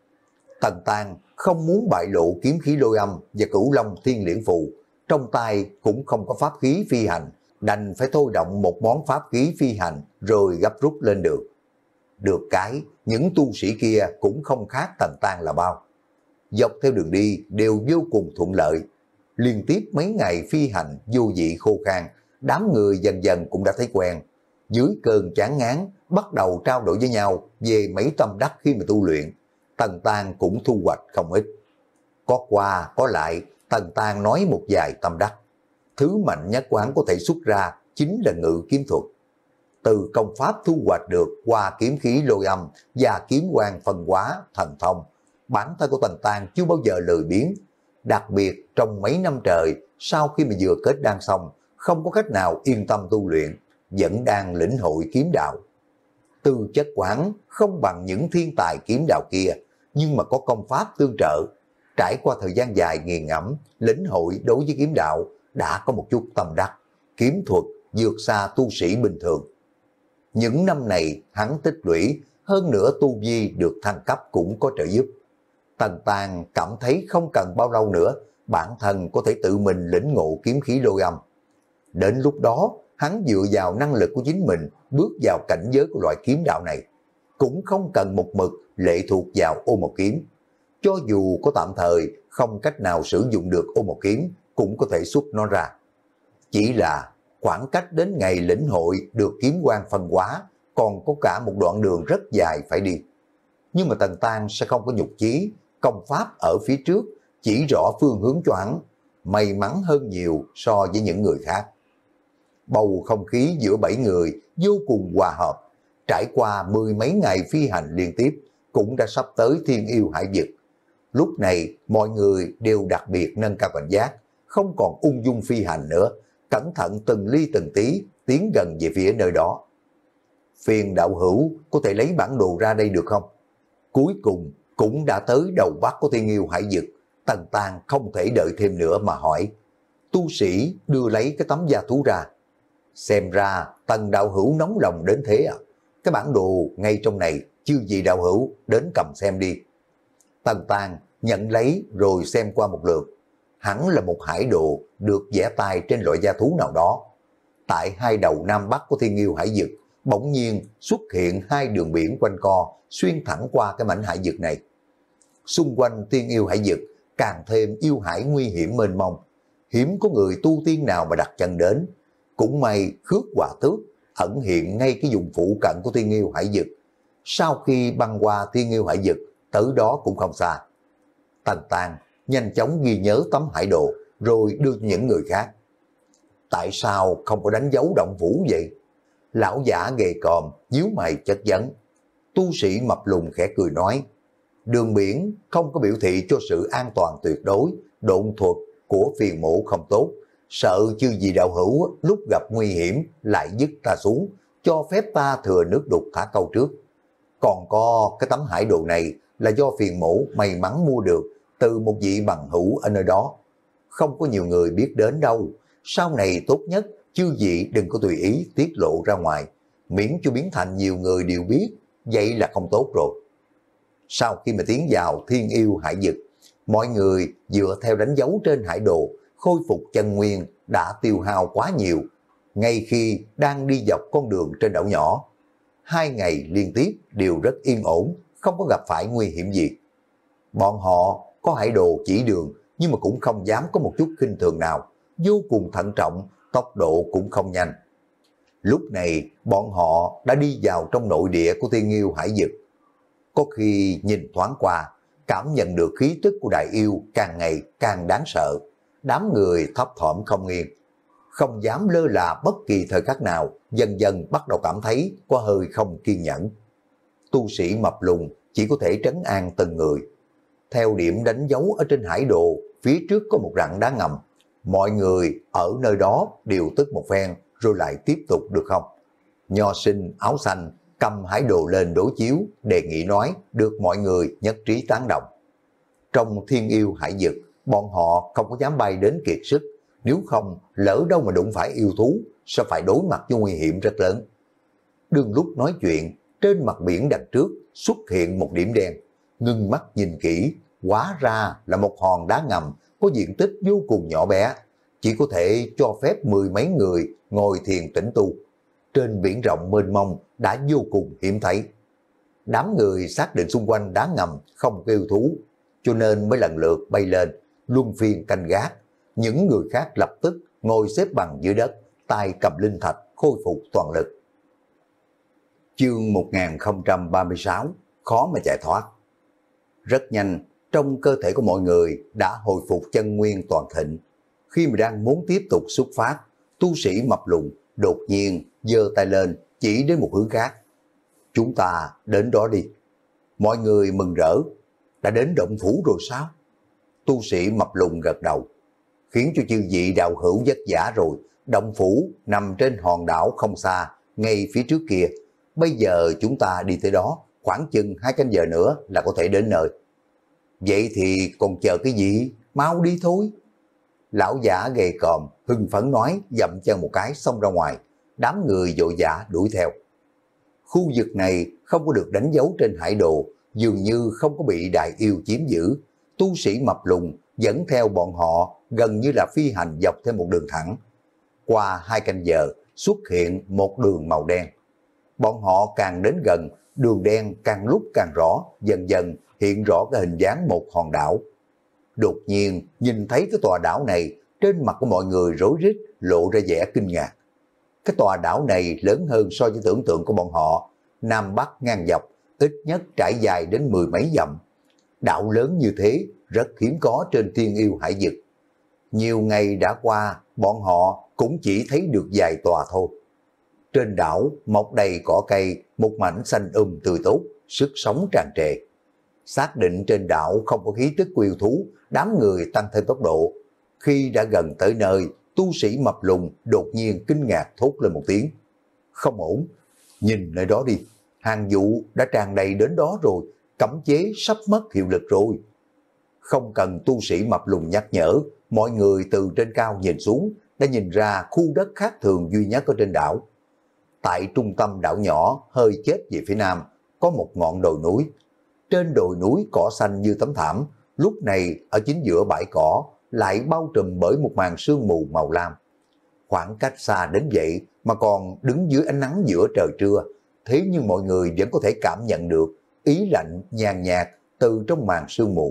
Tần Tan không muốn bại lộ kiếm khí lôi âm và cửu long thiên liễn phù, trong tay cũng không có pháp khí phi hành, đành phải thôi động một món pháp khí phi hành rồi gấp rút lên đường. Được cái, những tu sĩ kia cũng không khác Tần Tan là bao. Dọc theo đường đi đều vô cùng thuận lợi. Liên tiếp mấy ngày phi hành vô vị khô khan, đám người dần dần cũng đã thấy quen. Dưới cơn chán ngán, bắt đầu trao đổi với nhau về mấy tâm đắc khi mà tu luyện. Tần Tan cũng thu hoạch không ít. Có qua, có lại, Tần Tan nói một vài tâm đắc. Thứ mạnh nhất của hắn có thể xuất ra chính là ngự kiếm thuật. Từ công pháp thu hoạch được qua kiếm khí lôi âm và kiếm quang phân hóa thần thông, bản thân của Tần Tan chưa bao giờ lười biếng. Đặc biệt trong mấy năm trời, sau khi mà vừa kết đan xong, không có cách nào yên tâm tu luyện, vẫn đang lĩnh hội kiếm đạo. Tư chất quán không bằng những thiên tài kiếm đạo kia, nhưng mà có công pháp tương trợ. Trải qua thời gian dài nghiền ngẫm, lĩnh hội đối với kiếm đạo đã có một chút tâm đắc, kiếm thuật vượt xa tu sĩ bình thường. Những năm này hắn tích lũy, hơn nữa tu vi được thăng cấp cũng có trợ giúp. Tần Tan cảm thấy không cần bao lâu nữa, bản thân có thể tự mình lĩnh ngộ kiếm khí lôi âm. Đến lúc đó, hắn dựa vào năng lực của chính mình bước vào cảnh giới của loại kiếm đạo này, cũng không cần một mực lệ thuộc vào ô một kiếm. Cho dù có tạm thời không cách nào sử dụng được ô một kiếm, cũng có thể xuất nó ra. Chỉ là khoảng cách đến ngày lĩnh hội được kiếm quang phân hóa, còn có cả một đoạn đường rất dài phải đi. Nhưng mà Tần Tan sẽ không có nhục chí, công pháp ở phía trước chỉ rõ phương hướng cho hắn, may mắn hơn nhiều so với những người khác. Bầu không khí giữa bảy người vô cùng hòa hợp, trải qua mười mấy ngày phi hành liên tiếp, cũng đã sắp tới Thiên Yêu Hải Vực. Lúc này mọi người đều đặc biệt nâng cao cảnh giác, không còn ung dung phi hành nữa, cẩn thận từng ly từng tí tiến gần về phía nơi đó. Phiền đạo hữu có thể lấy bản đồ ra đây được không? Cuối cùng cũng đã tới đầu bắc của Thiên Yêu Hải Vực. Tần Tan không thể đợi thêm nữa mà hỏi. Tu sĩ đưa lấy cái tấm da thú ra. Xem ra Tần đạo hữu nóng lòng đến thế à? Cái bản đồ ngay trong này, chư vị đạo hữu đến cầm xem đi. Tần Tan nhận lấy rồi xem qua một lượt. Hẳn là một hải đồ được vẽ tay trên loại da thú nào đó. Tại hai đầu nam bắc của Thiên Yêu Hải Vực, bỗng nhiên xuất hiện hai đường biển quanh co xuyên thẳng qua cái mảnh hải vực này. Xung quanh Thiên Yêu Hải Vực càng thêm yêu hải nguy hiểm mênh mông, hiếm có người tu tiên nào mà đặt chân đến. Cũng may Khước Hòa Tước ẩn hiện ngay cái vùng phụ cận của Thiên Yêu Hải Vực. Sau khi băng qua Thiên Yêu Hải Vực, tới đó cũng không xa. Tần Tan nhanh chóng ghi nhớ tấm hải đồ rồi đưa cho những người khác. Tại sao không có đánh dấu động vũ vậy? Lão giả ghề còm nhíu mày chất vấn. Tu sĩ mập lùn khẽ cười nói, đường biển không có biểu thị cho sự an toàn tuyệt đối, độn thuật của phiền mộ không tốt, sợ chư gì đạo hữu lúc gặp nguy hiểm lại dứt ta xuống, cho phép ta thừa nước đục thả câu trước. Còn có cái tấm hải đồ này là do phiền mộ may mắn mua được từ một vị bằng hữu ở nơi đó. Không có nhiều người biết đến đâu, sau này tốt nhất chư vị đừng có tùy ý tiết lộ ra ngoài, miễn cho biến thành nhiều người đều biết, vậy là không tốt rồi. Sau khi mà tiến vào thiên yêu hải vực, mọi người dựa theo đánh dấu trên hải đồ, khôi phục chân nguyên đã tiêu hao quá nhiều. Ngay khi đang đi dọc con đường trên đảo nhỏ, hai ngày liên tiếp đều rất yên ổn, không có gặp phải nguy hiểm gì. Bọn họ có hải đồ chỉ đường, nhưng mà cũng không dám có một chút khinh thường nào, vô cùng thận trọng, tốc độ cũng không nhanh. Lúc này bọn họ đã đi vào trong nội địa của thiên yêu hải vực. Có khi nhìn thoáng qua, cảm nhận được khí tức của đại yêu càng ngày càng đáng sợ. Đám người thấp thỏm không yên, không dám lơ là bất kỳ thời khắc nào, dần dần bắt đầu cảm thấy có hơi không kiên nhẫn. Tu sĩ mập lùn chỉ có thể trấn an từng người. Theo điểm đánh dấu ở trên hải đồ, phía trước có một rặng đá ngầm. Mọi người ở nơi đó đều tức một phen rồi lại tiếp tục được không? Nho sinh áo xanh cầm hải đồ lên đối chiếu, đề nghị nói được mọi người nhất trí tán đồng. Trong thiên yêu hải vực, bọn họ không có dám bay đến kiệt sức, nếu không lỡ đâu mà đụng phải yêu thú, sẽ phải đối mặt với nguy hiểm rất lớn. Đương lúc nói chuyện, trên mặt biển đằng trước xuất hiện một điểm đen, ngưng mắt nhìn kỹ, hóa ra là một hòn đá ngầm có diện tích vô cùng nhỏ bé, chỉ có thể cho phép mười mấy người ngồi thiền tĩnh tu. Trên biển rộng mênh mông đã vô cùng hiếm thấy. Đám người xác định xung quanh đá ngầm không có yêu thú, cho nên mới lần lượt bay lên, luân phiên canh gác. Những người khác lập tức ngồi xếp bằng dưới đất, tay cầm linh thạch khôi phục toàn lực. Chương một nghìn không trăm ba mươi sáu, khó mà chạy thoát. Rất nhanh, trong cơ thể của mọi người đã hồi phục chân nguyên toàn thịnh. Khi mà đang muốn tiếp tục xuất phát, tu sĩ mập lùn đột nhiên giơ tay lên chỉ đến một hướng khác. Chúng ta đến đó đi. Mọi người mừng rỡ. Đã đến động phủ rồi sao? Tu sĩ mập lùn gật đầu. Khiến cho chư vị đạo hữu vất vả rồi. Động phủ nằm trên hòn đảo không xa, ngay phía trước kia. Bây giờ chúng ta đi tới đó, khoảng chừng hai canh giờ nữa là có thể đến nơi. Vậy thì còn chờ cái gì? Mau đi thôi. Lão giả gầy còm hưng phấn nói, dậm chân một cái xông ra ngoài. Đám người vội vã đuổi theo. Khu vực này không có được đánh dấu trên hải đồ, dường như không có bị đại yêu chiếm giữ. Tu sĩ mập lùn dẫn theo bọn họ gần như là phi hành dọc theo một đường thẳng. Qua hai canh giờ xuất hiện một đường màu đen. Bọn họ càng đến gần, đường đen càng lúc càng rõ, dần dần hiện rõ cái hình dáng một hòn đảo. Đột nhiên nhìn thấy cái tòa đảo này, trên mặt của mọi người rối rít lộ ra vẻ kinh ngạc. Cái tòa đảo này lớn hơn so với tưởng tượng của bọn họ, nam bắc ngang dọc, ít nhất trải dài đến mười mấy dặm. Đảo lớn như thế rất hiếm có trên thiên yêu hải vực. Nhiều ngày đã qua, bọn họ cũng chỉ thấy được vài tòa thôi. Trên đảo mọc đầy cỏ cây, một mảnh xanh um tươi tốt, sức sống tràn trề. Xác định trên đảo không có khí tức của yêu thú, đám người tăng thêm tốc độ. Khi đã gần tới nơi, tu sĩ mập lùn đột nhiên kinh ngạc thốt lên một tiếng. Không ổn, nhìn nơi đó đi, hàng vụ đã tràn đầy đến đó rồi, cấm chế sắp mất hiệu lực rồi. Không cần tu sĩ mập lùn nhắc nhở, mọi người từ trên cao nhìn xuống, đã nhìn ra khu đất khác thường duy nhất ở trên đảo. Tại trung tâm đảo nhỏ, hơi chết về phía nam, có một ngọn đồi núi. Trên đồi núi cỏ xanh như tấm thảm, lúc này ở chính giữa bãi cỏ lại bao trùm bởi một màn sương mù màu lam. Khoảng cách xa đến vậy mà còn đứng dưới ánh nắng giữa trời trưa, thế nhưng mọi người vẫn có thể cảm nhận được ý lạnh nhàn nhạt từ trong màn sương mù.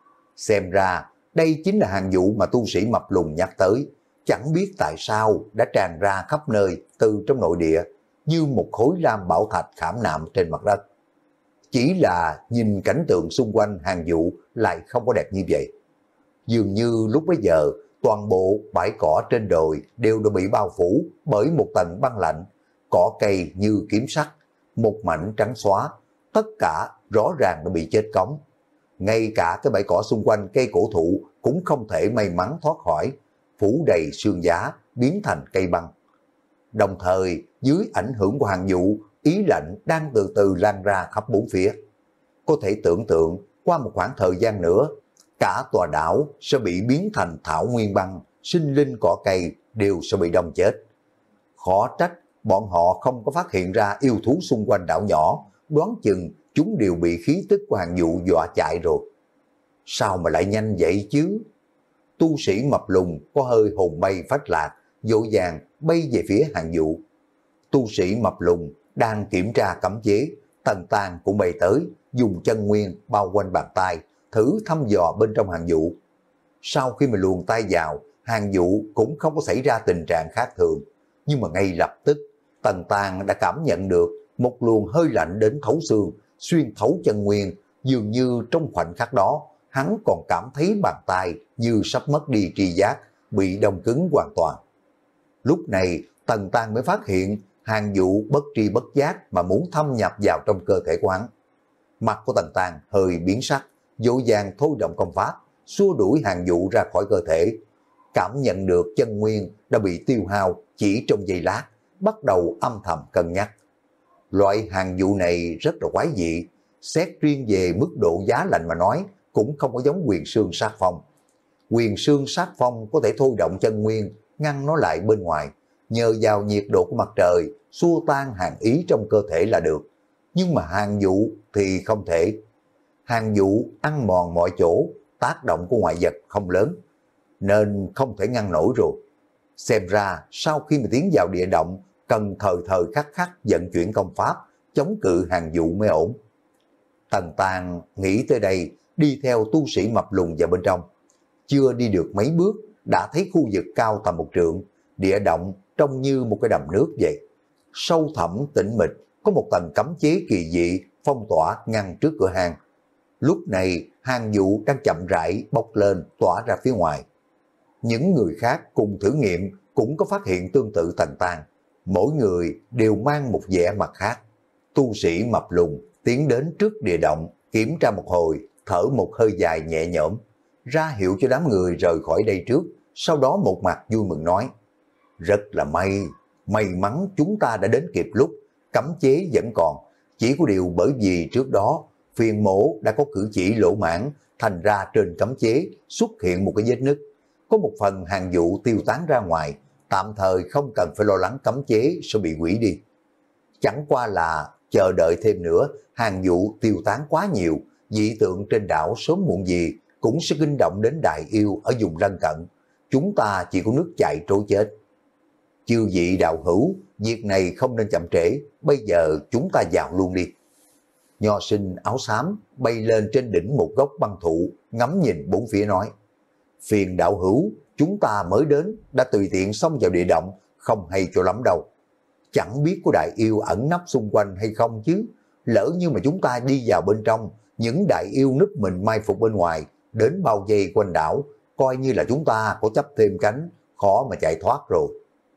Xem ra đây chính là hàng vụ mà tu sĩ mập lùn nhắc tới, chẳng biết tại sao đã tràn ra khắp nơi từ trong nội địa, như một khối lam bảo thạch khảm nạm trên mặt đất. Chỉ là nhìn cảnh tượng xung quanh hàng vụ lại không có đẹp như vậy. Dường như lúc bấy giờ, toàn bộ bãi cỏ trên đồi đều đã bị bao phủ bởi một tầng băng lạnh, cỏ cây như kiếm sắt, một mảnh trắng xóa, tất cả rõ ràng đã bị chết cống. Ngay cả cái bãi cỏ xung quanh cây cổ thụ cũng không thể may mắn thoát khỏi, phủ đầy sương giá, biến thành cây băng. Đồng thời, dưới ảnh hưởng của hàng vụ, ý lạnh đang từ từ lan ra khắp bốn phía. Có thể tưởng tượng, qua một khoảng thời gian nữa, cả tòa đảo sẽ bị biến thành thảo nguyên băng, sinh linh cỏ cây đều sẽ bị đông chết. Khó trách bọn họ không có phát hiện ra yêu thú xung quanh đảo nhỏ, đoán chừng chúng đều bị khí tức của Hàng Dụ dọa chạy rồi. Sao mà lại nhanh vậy chứ? Tu sĩ mập lùn có hơi hồn bay phách lạc, dội vàng bay về phía Hàng Dụ. Tu sĩ mập lùn đang kiểm tra cấm chế, Tần Tàng cũng bay tới, dùng chân nguyên bao quanh bàn tay, thử thăm dò bên trong Hàng Dụ. Sau khi mà luồn tay vào, Hàng Dụ cũng không có xảy ra tình trạng khác thường. Nhưng mà ngay lập tức, Tần Tàng đã cảm nhận được một luồng hơi lạnh đến thấu xương, xuyên thấu chân nguyên, dường như trong khoảnh khắc đó, hắn còn cảm thấy bàn tay như sắp mất đi tri giác, bị đông cứng hoàn toàn. Lúc này, Tần Tàng mới phát hiện Hàng Dụ bất tri bất giác mà muốn thâm nhập vào trong cơ thể của hắn. Mặt của Tần Tàng hơi biến sắc, dội vàng thôi động công pháp, xua đuổi Hàng Dụ ra khỏi cơ thể. Cảm nhận được chân nguyên đã bị tiêu hao chỉ trong giây lát, bắt đầu âm thầm cân nhắc. Loại Hàng Dụ này rất là quái dị, xét riêng về mức độ giá lạnh mà nói, cũng không có giống Quyền Xương Sát Phong. Quyền Xương Sát Phong có thể thôi động chân nguyên, ngăn nó lại bên ngoài, nhờ vào nhiệt độ của mặt trời, xua tan hàn ý trong cơ thể là được. Nhưng mà Hàng Dụ thì không thể. Hàng Dụ ăn mòn mọi chỗ, tác động của ngoại vật không lớn, nên không thể ngăn nổi rồi. Xem ra sau khi mà tiến vào địa động, cần thời thời khắc khắc vận chuyển công pháp, chống cự Hàng Dụ mới ổn. Tần Tàng nghĩ tới đây, đi theo tu sĩ mập lùn vào bên trong. Chưa đi được mấy bước, đã thấy khu vực cao tầm một trượng, địa động trông như một cái đầm nước vậy. Sâu thẳm tĩnh mịch, có một tầng cấm chế kỳ dị, phong tỏa ngăn trước cửa hang. Lúc này, Hàng Dụ đang chậm rãi bốc lên, tỏa ra phía ngoài. Những người khác cùng thử nghiệm cũng có phát hiện tương tự Tần Tàng. Mỗi người đều mang một vẻ mặt khác. Tu sĩ mập lùn tiến đến trước địa động, kiểm tra một hồi, thở một hơi dài nhẹ nhõm, ra hiệu cho đám người rời khỏi đây trước, sau đó một mặt vui mừng nói: rất là may, may mắn chúng ta đã đến kịp lúc, cấm chế vẫn còn, chỉ có điều bởi vì trước đó phiền mổ đã có cử chỉ lỗ mãn, thành ra trên cấm chế xuất hiện một cái vết nứt, có một phần Hàng Dụ tiêu tán ra ngoài, tạm thời không cần phải lo lắng cấm chế sẽ bị hủy đi. Chẳng qua là chờ đợi thêm nữa, Hàng Dụ tiêu tán quá nhiều, dị tượng trên đảo sớm muộn gì cũng sẽ kinh động đến đại yêu ở vùng lân cận, chúng ta chỉ có nước chạy trối chết. Chư vị đạo hữu, việc này không nên chậm trễ, bây giờ chúng ta vào luôn đi. Nho sinh áo xám bay lên trên đỉnh một gốc băng thụ, ngắm nhìn bốn phía nói: phiền đạo hữu, chúng ta mới đến, đã tùy tiện xông vào địa động, không hay cho lắm đâu. Chẳng biết có đại yêu ẩn nấp xung quanh hay không chứ, lỡ như mà chúng ta đi vào bên trong, những đại yêu núp mình mai phục bên ngoài, đến bao vây quanh đảo, coi như là chúng ta có chấp thêm cánh, khó mà chạy thoát rồi.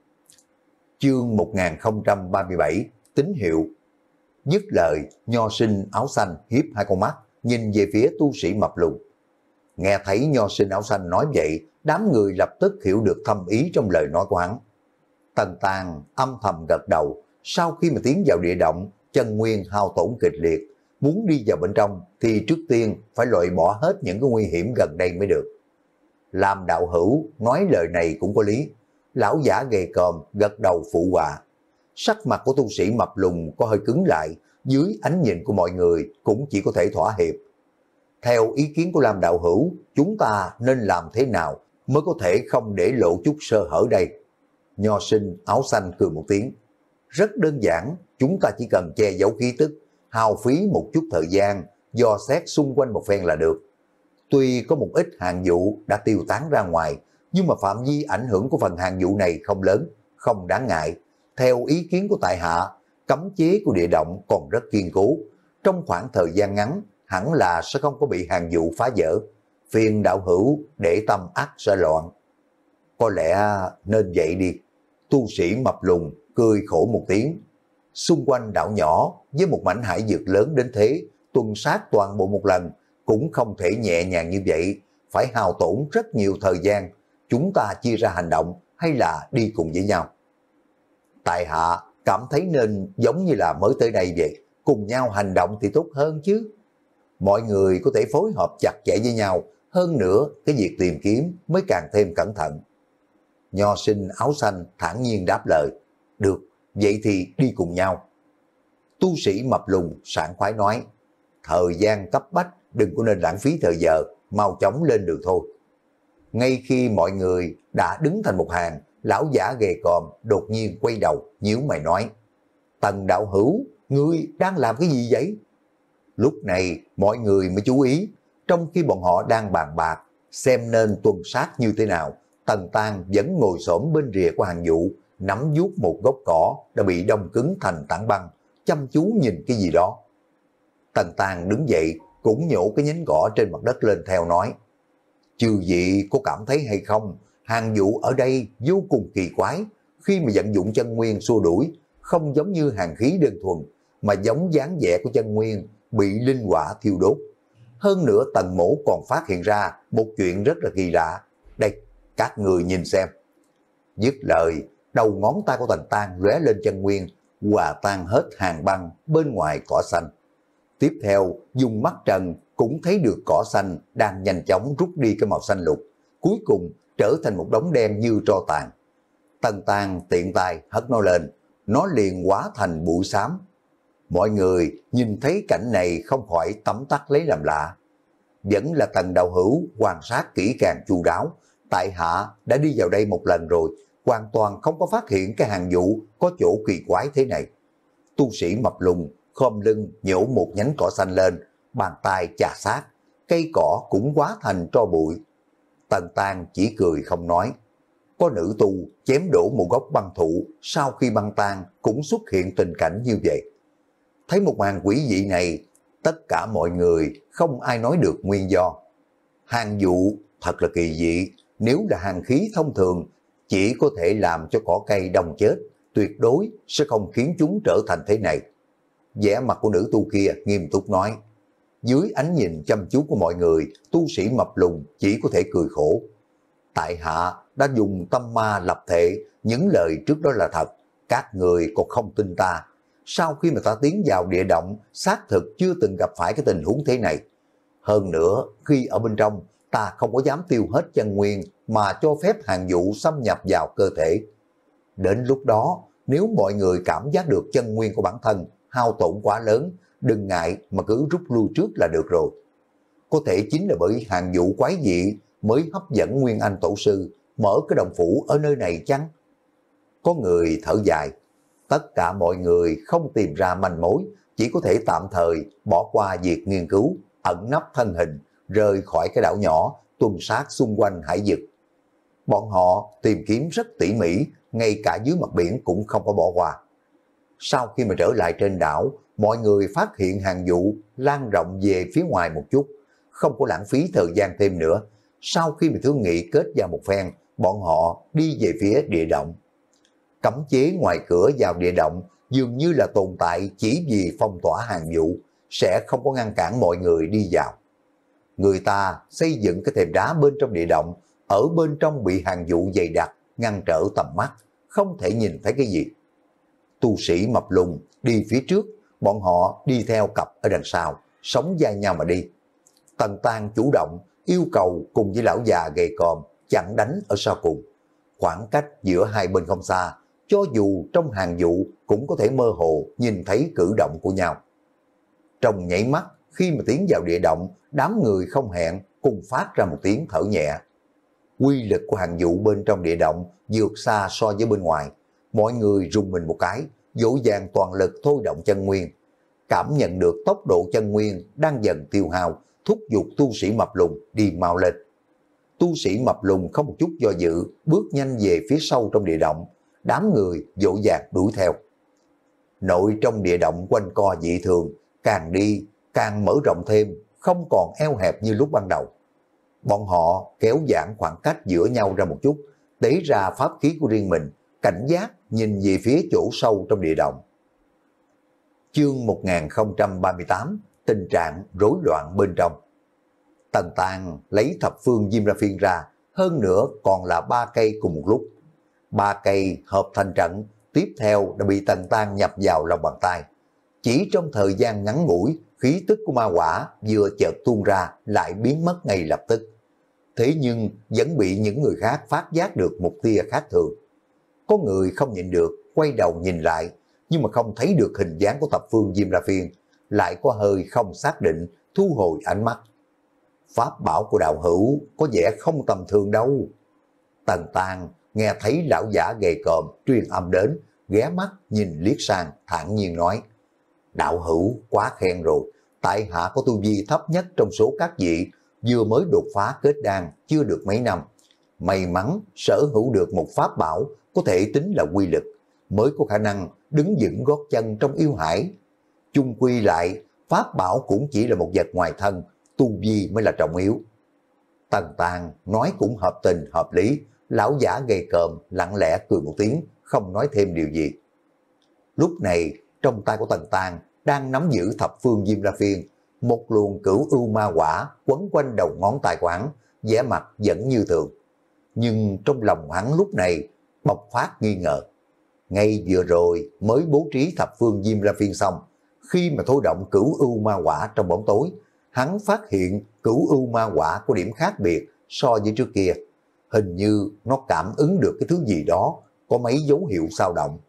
Chương một nghìn không trăm ba mươi bảy, tín hiệu. Dứt lời, nho sinh áo xanh hiếp hai con mắt, nhìn về phía tu sĩ mập lùn. Nghe thấy nho sinh áo xanh nói vậy, đám người lập tức hiểu được thâm ý trong lời nói của hắn. Tần Tàng âm thầm gật đầu, sau khi mà tiến vào địa động, chân nguyên hao tổn kịch liệt, muốn đi vào bên trong thì trước tiên phải loại bỏ hết những cái nguy hiểm gần đây mới được. Làm đạo hữu, nói lời này cũng có lý. Lão giả gầy còm gật đầu phụ họa. Sắc mặt của tu sĩ mập lùn có hơi cứng lại, dưới ánh nhìn của mọi người cũng chỉ có thể thỏa hiệp. Theo ý kiến của Lam đạo hữu, chúng ta nên làm thế nào mới có thể không để lộ chút sơ hở đây? Nho sinh áo xanh cười một tiếng. Rất đơn giản, chúng ta chỉ cần che giấu khí tức, hao phí một chút thời gian, dò xét xung quanh một phen là được. Tuy có một ít Hàng Dụ đã tiêu tán ra ngoài, nhưng mà phạm vi ảnh hưởng của phần Hàng Dụ này không lớn, không đáng ngại. Theo ý kiến của tại hạ, cấm chế của địa động còn rất kiên cố. Trong khoảng thời gian ngắn, hẳn là sẽ không có bị Hàng Dụ phá vỡ. Phiền đạo hữu để tâm ắt sẽ loạn. Có lẽ nên vậy đi. Tu sĩ mập lùn cười khổ một tiếng. Xung quanh đảo nhỏ với một mảnh hải vực lớn đến thế, tuần sát toàn bộ một lần cũng không thể nhẹ nhàng như vậy, phải hao tổn rất nhiều thời gian. Chúng ta chia ra hành động hay là đi cùng với nhau? Tại hạ cảm thấy nên giống như là mới tới đây vậy, cùng nhau hành động thì tốt hơn chứ. Mọi người có thể phối hợp chặt chẽ với nhau, hơn nữa cái việc tìm kiếm mới càng thêm cẩn thận. Nho sinh áo xanh thản nhiên đáp lời. Được, vậy thì đi cùng nhau. Tu sĩ mập lùn sảng khoái nói, thời gian cấp bách, đừng có nên lãng phí thời giờ, mau chóng lên đường thôi. Ngay khi mọi người đã đứng thành một hàng, lão giả ghề còm đột nhiên quay đầu, nhíu mày nói, Tần đạo hữu, ngươi đang làm cái gì vậy? Lúc này mọi người mới chú ý, trong khi bọn họ đang bàn bạc, xem nên tuần sát như thế nào, Tần Tang vẫn ngồi xổm bên rìa của hàng Vũ, nắm vuốt một gốc cỏ đã bị đông cứng thành tảng băng, chăm chú nhìn cái gì đó. Tần Tang đứng dậy, cũng nhổ cái nhánh cỏ trên mặt đất lên theo nói, chư vị có cảm thấy hay không, hàng Vũ ở đây vô cùng kỳ quái, khi mà vận dụng chân nguyên xua đuổi, không giống như hàng khí đơn thuần, mà giống dáng vẻ của chân nguyên bị linh hỏa thiêu đốt. Hơn nữa Tần Mỗ còn phát hiện ra một chuyện rất là kỳ lạ. Đây, các người nhìn xem. Dứt lời, đầu ngón tay của Tần Tang lóe lên chân nguyên, hòa tan hết hàng băng bên ngoài cỏ xanh. Tiếp theo, dùng mắt trần cũng thấy được cỏ xanh đang nhanh chóng rút đi cái màu xanh lục, cuối cùng trở thành một đống đen như tro tàn. Tần Tang tiện tay hất nó lên, nó liền hóa thành bụi xám. Mọi người nhìn thấy cảnh này không khỏi tấm tắc lấy làm lạ. Vẫn là Tần đạo hữu quan sát kỹ càng chu đáo, tại hạ đã đi vào đây một lần rồi, hoàn toàn không có phát hiện cái hàng Vũ có chỗ kỳ quái thế này. Tu sĩ mập lùn khom lưng nhổ một nhánh cỏ xanh lên, bàn tay chà sát, cây cỏ cũng hóa thành tro bụi. Tần Tang chỉ cười không nói. Có nữ tu chém đổ một gốc băng thụ, sau khi băng tan cũng xuất hiện tình cảnh như vậy. Thấy một màn quỷ dị này, tất cả mọi người không ai nói được nguyên do. Hàng Vũ thật là kỳ dị, nếu là hàng khí thông thường, chỉ có thể làm cho cỏ cây đông chết, tuyệt đối sẽ không khiến chúng trở thành thế này. Vẻ mặt của nữ tu kia nghiêm túc nói. Dưới ánh nhìn chăm chú của mọi người, tu sĩ mập lùn chỉ có thể cười khổ. Tại hạ đã dùng tâm ma lập thể, những lời trước đó là thật, các người còn không tin ta. Sau khi mà ta tiến vào địa động, xác thực chưa từng gặp phải cái tình huống thế này. Hơn nữa, khi ở bên trong, ta không có dám tiêu hết chân nguyên mà cho phép hàng Vũ xâm nhập vào cơ thể. Đến lúc đó, nếu mọi người cảm giác được chân nguyên của bản thân hao tổn quá lớn, đừng ngại mà cứ rút lui trước là được rồi. Có thể chính là bởi hàng Vũ quái dị mới hấp dẫn Nguyên Anh tổ sư mở cái động phủ ở nơi này chăng? Có người thở dài. Tất cả mọi người không tìm ra manh mối, chỉ có thể tạm thời bỏ qua việc nghiên cứu, ẩn nấp thân hình, rời khỏi cái đảo nhỏ, tuần sát xung quanh hải vực. Bọn họ tìm kiếm rất tỉ mỉ, ngay cả dưới mặt biển cũng không có bỏ qua. Sau khi mà trở lại trên đảo, mọi người phát hiện hàng Vũ lan rộng về phía ngoài một chút, không có lãng phí thời gian thêm nữa. Sau khi mà thương nghị kết ra một phen, bọn họ đi về phía địa động. Cấm chế ngoài cửa vào địa động dường như là tồn tại chỉ vì phong tỏa hàng Vũ, sẽ không có ngăn cản mọi người đi vào. Người ta xây dựng cái thềm đá bên trong địa động, ở bên trong bị hàng Vũ dày đặc, ngăn trở tầm mắt, không thể nhìn thấy cái gì. Tu sĩ mập lùn đi phía trước, bọn họ đi theo cặp ở đằng sau, sống vai nhau mà đi. Tần Tang chủ động yêu cầu cùng với lão già gầy còm chặn đánh ở sau cùng. Khoảng cách giữa hai bên không xa, cho dù trong hàng Vũ cũng có thể mơ hồ nhìn thấy cử động của nhau. Trong nhảy mắt, khi mà tiến vào địa động, đám người không hẹn cùng phát ra một tiếng thở nhẹ. Quy lực của hàng Vũ bên trong địa động vượt xa so với bên ngoài. Mọi người rùng mình một cái, dỗ dàng toàn lực thôi động chân nguyên. Cảm nhận được tốc độ chân nguyên đang dần tiêu hao, thúc giục tu sĩ mập lùn đi mau lên. Tu sĩ mập lùn không một chút do dự, bước nhanh về phía sau trong địa động. Đám người dỗ dàng đuổi theo. Nội trong địa động quanh co dị thường, càng đi càng mở rộng thêm, không còn eo hẹp như lúc ban đầu. Bọn họ kéo giãn khoảng cách giữa nhau ra một chút, tế ra pháp khí của riêng mình, cảnh giác nhìn về phía chỗ sâu trong địa động. Chương một nghìn không trăm ba mươi tám, tình trạng rối loạn bên trong. Tần Tang lấy thập phương diêm ra phiên ra, hơn nữa còn là ba cây cùng một lúc. Ba cây hợp thành trận, tiếp theo đã bị Tần Tang nhập vào lòng bàn tay. Chỉ trong thời gian ngắn ngủi, khí tức của ma quả vừa chợt tuôn ra lại biến mất ngay lập tức. Thế nhưng vẫn bị những người khác phát giác được một tia khác thường. Có người không nhịn được, quay đầu nhìn lại, nhưng mà không thấy được hình dáng của thập phương Diêm La Phiên, lại có hơi không xác định, thu hồi ánh mắt. Pháp bảo của đạo hữu có vẻ không tầm thường đâu. Tần Tàng nghe thấy lão giả gầy còm truyền âm đến, ghé mắt nhìn liếc sang, thản nhiên nói: đạo hữu quá khen rồi, tại hạ có tu vi thấp nhất trong số các vị, vừa mới đột phá kết đan chưa được mấy năm, may mắn sở hữu được một pháp bảo có thể tính là quy lực, mới có khả năng đứng vững gót chân trong yêu hải. Chung quy lại, pháp bảo cũng chỉ là một vật ngoài thân, tu vi mới là trọng yếu. Tần Tàng nói cũng hợp tình hợp lý, lão giả gầy còm lặng lẽ cười một tiếng, không nói thêm điều gì. Lúc này, trong tay của Tần Tàng đang nắm giữ thập phương Diêm La Phiên, một luồng cửu ưu ma quả quấn quanh đầu ngón tay của hắn, vẻ mặt vẫn như thường. Nhưng trong lòng hắn lúc này bộc phát nghi ngờ. Ngay vừa rồi mới bố trí thập phương Diêm La Phiên xong, khi mà thôi động cửu ưu ma quả trong bóng tối, hắn phát hiện cửu ưu ma quả có điểm khác biệt so với trước kia. Hình như nó cảm ứng được cái thứ gì đó, có mấy dấu hiệu dao động.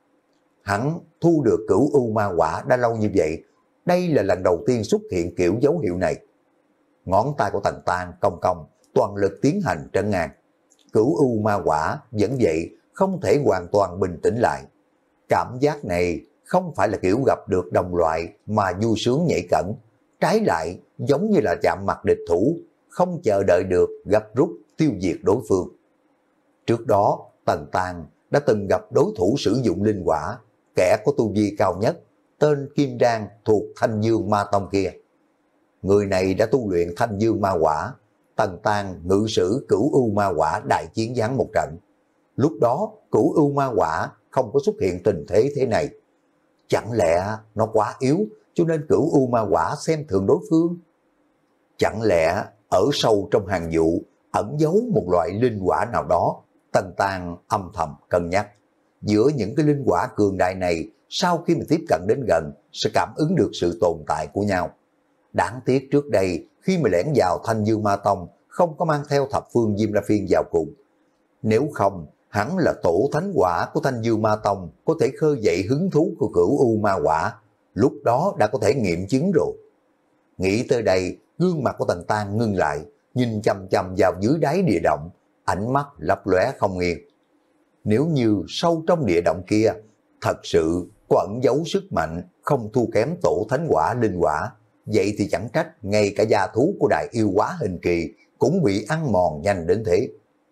Hắn thu được cửu ưu ma quả đã lâu như vậy, đây là lần đầu tiên xuất hiện kiểu dấu hiệu này. Ngón tay của Tần Tàng cong cong, toàn lực tiến hành trấn ngang. Cửu ưu ma quả vẫn vậy, không thể hoàn toàn bình tĩnh lại. Cảm giác này không phải là kiểu gặp được đồng loại mà vui sướng nhảy cẫng, trái lại giống như là chạm mặt địch thủ, không chờ đợi được gấp rút tiêu diệt đối phương. Trước đó, Tần Tàng đã từng gặp đối thủ sử dụng linh quả, kẻ có tu vi cao nhất, tên Kim Đan thuộc Thanh Dương Ma Tông kia. Người này đã tu luyện Thanh Dương Ma Quả, Tần Tàng ngự sử cửu ưu ma quả đại chiến giáng một trận. Lúc đó, cửu ưu ma quả không có xuất hiện tình thế thế này. Chẳng lẽ nó quá yếu, cho nên cửu ưu ma quả xem thường đối phương? Chẳng lẽ ở sâu trong hàng vụ ẩn giấu một loại linh quả nào đó? Tần Tàng âm thầm cân nhắc. Giữa những cái linh quả cường đại này, sau khi mà tiếp cận đến gần, sẽ cảm ứng được sự tồn tại của nhau. Đáng tiếc trước đây, khi mà lẻn vào Thanh Dương Ma Tông, không có mang theo thập phương Diêm La Phiên vào cùng. Nếu không, hắn là tổ thánh quả của Thanh Dương Ma Tông, có thể khơi dậy hứng thú của cửu u ma quả, lúc đó đã có thể nghiệm chứng rồi. Nghĩ tới đây, gương mặt của Tần Tàng ngưng lại, nhìn chằm chằm vào dưới đáy địa động, ánh mắt lấp lóe không yên. Nếu như sâu trong địa động kia, thật sự có ẩn giấu sức mạnh không thua kém tổ thánh quả linh quả, vậy thì chẳng trách ngay cả gia thú của đại yêu hóa hình kỳ cũng bị ăn mòn nhanh đến thế.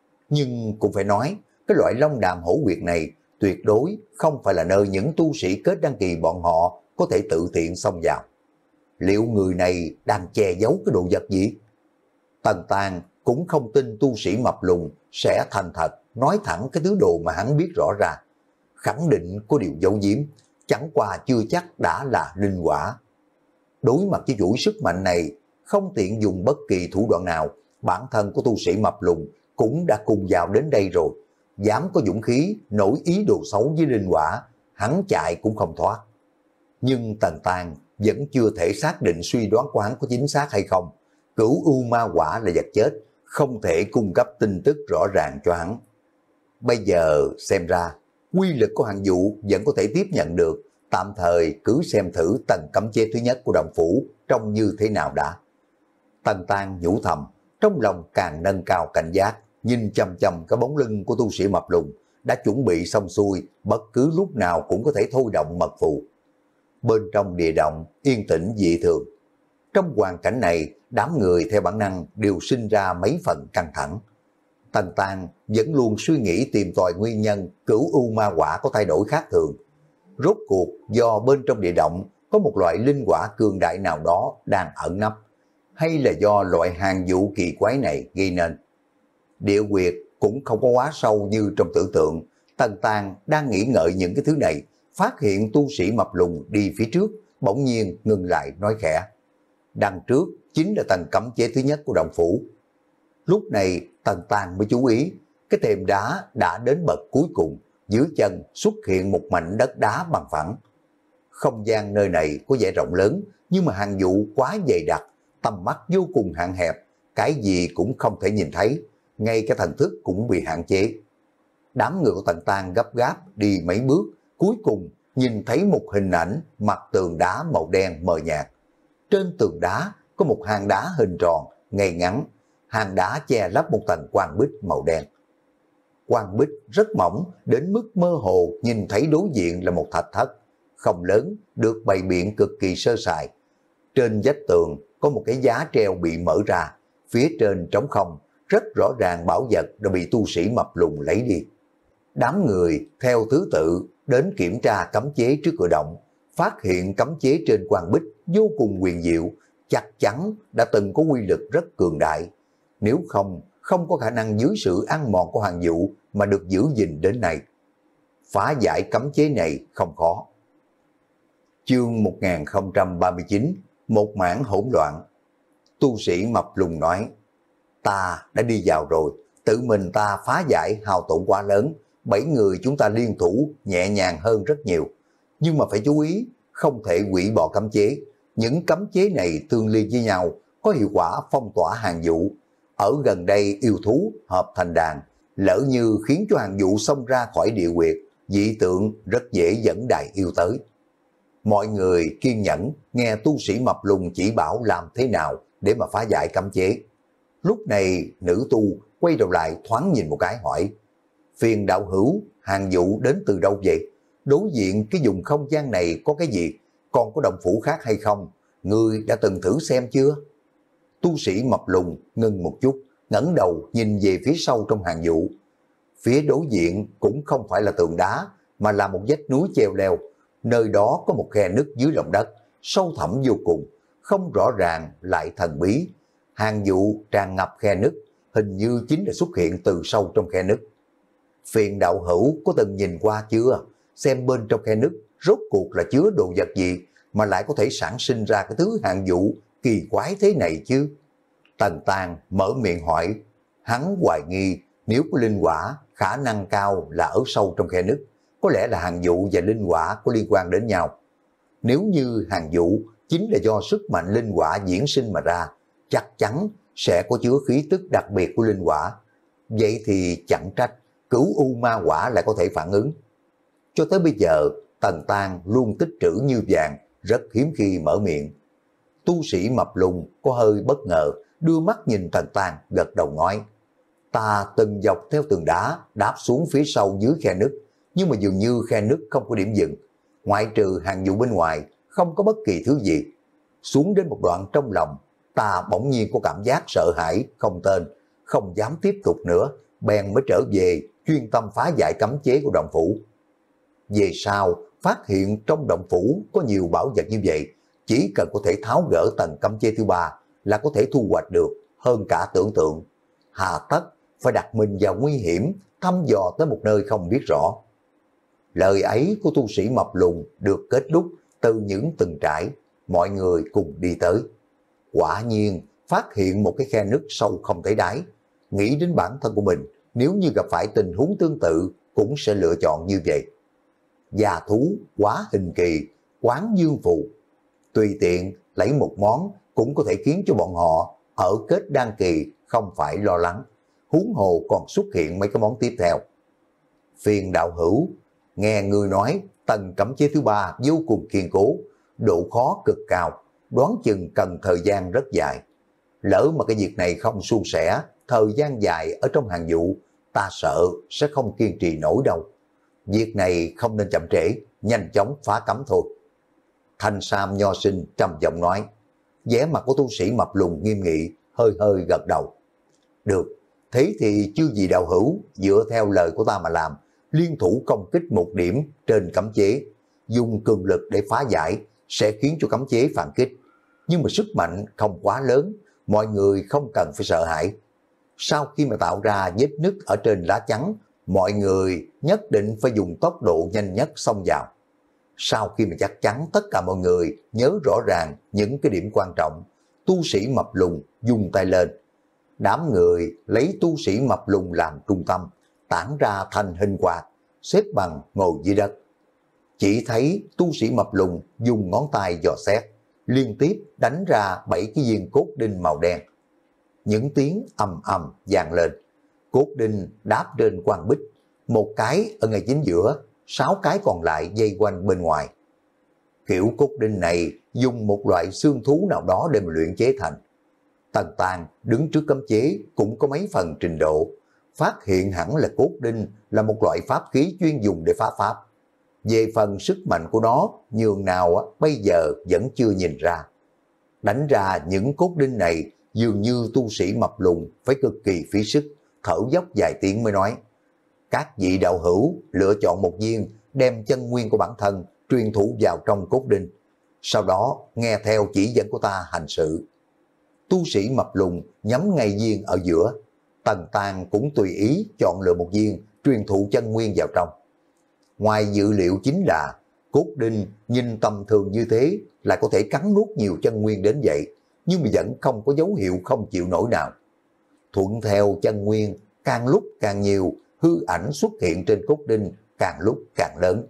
Nhưng cũng phải nói, cái loại long đàm hổ quyệt này tuyệt đối không phải là nơi những tu sĩ kết đăng kỳ bọn họ có thể tự tiện xông vào. Liệu người này đang che giấu cái đồ vật gì? Tần Tàng cũng không tin tu sĩ mập lùn sẽ thành thật nói thẳng cái thứ đồ mà hắn biết rõ ra. Khẳng định có điều giấu giếm, chẳng qua chưa chắc đã là linh quả. Đối mặt với chuỗi sức mạnh này, không tiện dùng bất kỳ thủ đoạn nào, bản thân của tu sĩ mập lùn cũng đã cùng vào đến đây rồi. Dám có dũng khí nổi ý đồ xấu với linh quả, hắn chạy cũng không thoát. Nhưng Tần Tàng vẫn chưa thể xác định suy đoán của hắn có chính xác hay không. Cửu u ma quả là vật chết, không thể cung cấp tin tức rõ ràng cho hắn. Bây giờ xem ra, quy lực của hàng vụ vẫn có thể tiếp nhận được, tạm thời cứ xem thử tầng cấm chế thứ nhất của đồng phủ trông như thế nào đã. Tần Tàng nhủ thầm, trong lòng càng nâng cao cảnh giác, nhìn chăm chăm cái bóng lưng của tu sĩ mập lùn đã chuẩn bị xong xuôi, bất cứ lúc nào cũng có thể thôi động mật phù. Bên trong địa động yên tĩnh dị thường. Trong hoàn cảnh này, đám người theo bản năng đều sinh ra mấy phần căng thẳng. Tần Tàng vẫn luôn suy nghĩ tìm tòi nguyên nhân cửu u ma quả có thay đổi khác thường. Rốt cuộc do bên trong địa động có một loại linh quả cường đại nào đó đang ẩn nấp, hay là do loại hàng vụ kỳ quái này gây nên. Địa quyệt cũng không có quá sâu như trong tưởng tượng. Tần Tàng đang nghĩ ngợi những cái thứ này, phát hiện tu sĩ mập lùn đi phía trước, bỗng nhiên ngừng lại nói khẽ. Đằng trước chính là tầng cấm chế thứ nhất của động phủ. Lúc này Tần Tàng mới chú ý, cái thềm đá đã đến bậc cuối cùng, dưới chân xuất hiện một mảnh đất đá bằng phẳng. Không gian nơi này có vẻ rộng lớn, nhưng mà hàng vụ quá dày đặc, tầm mắt vô cùng hạn hẹp, cái gì cũng không thể nhìn thấy, ngay cả thần thức cũng bị hạn chế. Đám người của Tần Tang gấp gáp đi mấy bước, cuối cùng nhìn thấy một hình ảnh mặt tường đá màu đen mờ nhạt. Trên tường đá có một hang đá hình tròn, ngay ngắn, hang đá che lấp một tầng quang bích màu đen. Quang bích rất mỏng đến mức mơ hồ nhìn thấy đối diện là một thạch thất, không lớn, được bày biện cực kỳ sơ sài. Trên vách tường có một cái giá treo bị mở ra, phía trên trống không, rất rõ ràng bảo vật đã bị tu sĩ mập lùn lấy đi. Đám người theo thứ tự đến kiểm tra cấm chế trước cửa động, phát hiện cấm chế trên quang bích vô cùng huyền diệu, chắc chắn đã từng có quy lực rất cường đại. Nếu không, không có khả năng dưới sự ăn mòn của Hoàng Dụ mà được giữ gìn đến nay. Phá giải cấm chế này không khó. Chương một nghìn không trăm ba mươi chín, một mảng hỗn loạn. Tu sĩ mập lùn nói, ta đã đi vào rồi, tự mình ta phá giải hao tổn quá lớn, bảy người chúng ta liên thủ nhẹ nhàng hơn rất nhiều. Nhưng mà phải chú ý, không thể hủy bỏ cấm chế. Những cấm chế này tương liên với nhau, có hiệu quả phong tỏa Hàng Dụ. Ở gần đây yêu thú hợp thành đàn, lỡ như khiến cho Hàng Dụ xông ra khỏi địa huyệt, dị tượng rất dễ dẫn đại yêu tới. Mọi người kiên nhẫn nghe tu sĩ mập lùn chỉ bảo làm thế nào để mà phá giải cấm chế. Lúc này nữ tu quay đầu lại thoáng nhìn một cái hỏi, Phiền đạo hữu, Hàng Dụ đến từ đâu vậy? Đối diện cái vùng không gian này có cái gì? Còn có động phủ khác hay không? Ngươi đã từng thử xem chưa? Tu sĩ mập lùn ngưng một chút, ngẩng đầu nhìn về phía sau trong Hàng Dụ. Phía đối diện cũng không phải là tường đá, mà là một vách núi treo leo. Nơi đó có một khe nứt dưới lòng đất, sâu thẳm vô cùng, không rõ ràng lại thần bí. Hàng Dụ tràn ngập khe nứt, hình như chính là xuất hiện từ sâu trong khe nứt. Phiền đạo hữu có từng nhìn qua chưa? Xem bên trong khe nứt rốt cuộc là chứa đồ vật gì mà lại có thể sản sinh ra cái thứ Hàng Dụ kỳ quái thế này chứ? Tần Tang mở miệng hỏi. Hắn hoài nghi nếu có linh quả, khả năng cao là ở sâu trong khe nứt. Có lẽ là Hàng Dụ và linh quả có liên quan đến nhau. Nếu như Hàng Dụ chính là do sức mạnh linh quả diễn sinh mà ra, chắc chắn sẽ có chứa khí tức đặc biệt của linh quả. Vậy thì chẳng trách Cửu U Ma Quả lại có thể phản ứng. Cho tới bây giờ, Tần Tang luôn tích trữ như vàng, rất hiếm khi mở miệng. Tu sĩ mập lùn có hơi bất ngờ, đưa mắt nhìn Tần Tang gật đầu nói, ta từng dọc theo tường đá, đáp xuống phía sau dưới khe nứt, nhưng mà dường như khe nứt không có điểm dừng. Ngoại trừ Hàng Dụ bên ngoài, không có bất kỳ thứ gì. Xuống đến một đoạn trong lòng, ta bỗng nhiên có cảm giác sợ hãi, không tên, không dám tiếp tục nữa, bèn mới trở về, chuyên tâm phá giải cấm chế của động phủ. Về sau, phát hiện trong động phủ có nhiều bảo vật như vậy, chỉ cần có thể tháo gỡ tầng cấm chế thứ ba là có thể thu hoạch được, hơn cả tưởng tượng. Hà tất phải đặt mình vào nguy hiểm, thăm dò tới một nơi không biết rõ. Lời ấy của tu sĩ mập lùn được kết thúc từ những từng trải, mọi người cùng đi tới. Quả nhiên phát hiện một cái khe nứt sâu không thấy đáy. Nghĩ đến bản thân của mình, nếu như gặp phải tình huống tương tự cũng sẽ lựa chọn như vậy. Già thú, quá hình kỳ, quán dương phù. Tùy tiện lấy một món cũng có thể khiến cho bọn họ ở kết đan kỳ không phải lo lắng. Huống hồ còn xuất hiện mấy cái món tiếp theo. Phiền đạo hữu, nghe người nói tầng cấm chế thứ ba vô cùng kiên cố, độ khó cực cao, đoán chừng cần thời gian rất dài. Lỡ mà cái việc này không suôn sẻ, thời gian dài ở trong Hàng Dụ, ta sợ sẽ không kiên trì nổi đâu. Việc này không nên chậm trễ, nhanh chóng phá cấm thôi. Thanh Sam nho sinh trầm giọng nói. Vẻ mặt của tu sĩ mập lùn nghiêm nghị, hơi hơi gật đầu. Được, thế thì chưa gì đạo hữu, dựa theo lời của ta mà làm, liên thủ công kích một điểm trên cấm chế, dùng cường lực để phá giải, sẽ khiến cho cấm chế phản kích. Nhưng mà sức mạnh không quá lớn, mọi người không cần phải sợ hãi. Sau khi mà tạo ra vết nứt ở trên lá chắn, mọi người nhất định phải dùng tốc độ nhanh nhất xông vào. Sau khi mà chắc chắn tất cả mọi người nhớ rõ ràng những cái điểm quan trọng, tu sĩ mập lùn dùng tay lên. Đám người lấy tu sĩ mập lùn làm trung tâm, tản ra thành hình quạt, xếp bằng ngồi dưới đất. Chỉ thấy tu sĩ mập lùn dùng ngón tay dò xét, liên tiếp đánh ra bảy cái viên cốt đinh màu đen. Những tiếng ầm ầm vang lên, cốt đinh đáp trên quang bích, một cái ở ngay chính giữa, sáu cái còn lại dây quanh bên ngoài. Kiểu cốt đinh này dùng một loại xương thú nào đó để mà luyện chế thành. Tần Tàng đứng trước cấm chế cũng có mấy phần trình độ, phát hiện hẳn là cốt đinh là một loại pháp khí chuyên dùng để phá pháp. Về phần sức mạnh của nó, nhường nào á, bây giờ vẫn chưa nhìn ra. Đánh ra những cốt đinh này dường như tu sĩ mập lùn phải cực kỳ phí sức, thở dốc vài tiếng mới nói. Các vị đạo hữu lựa chọn một viên, đem chân nguyên của bản thân truyền thụ vào trong cốt đinh. Sau đó nghe theo chỉ dẫn của ta hành sự. Tu sĩ mập lùn nhắm ngay viên ở giữa. Tần Tàng cũng tùy ý chọn lựa một viên, truyền thụ chân nguyên vào trong. Ngoài dự liệu chính là cốt đinh nhìn tầm thường như thế lại có thể cắn nuốt nhiều chân nguyên đến vậy, nhưng mà vẫn không có dấu hiệu không chịu nổi nào. Thuận theo chân nguyên, càng lúc càng nhiều, hư ảnh xuất hiện trên cốt đinh càng lúc càng lớn.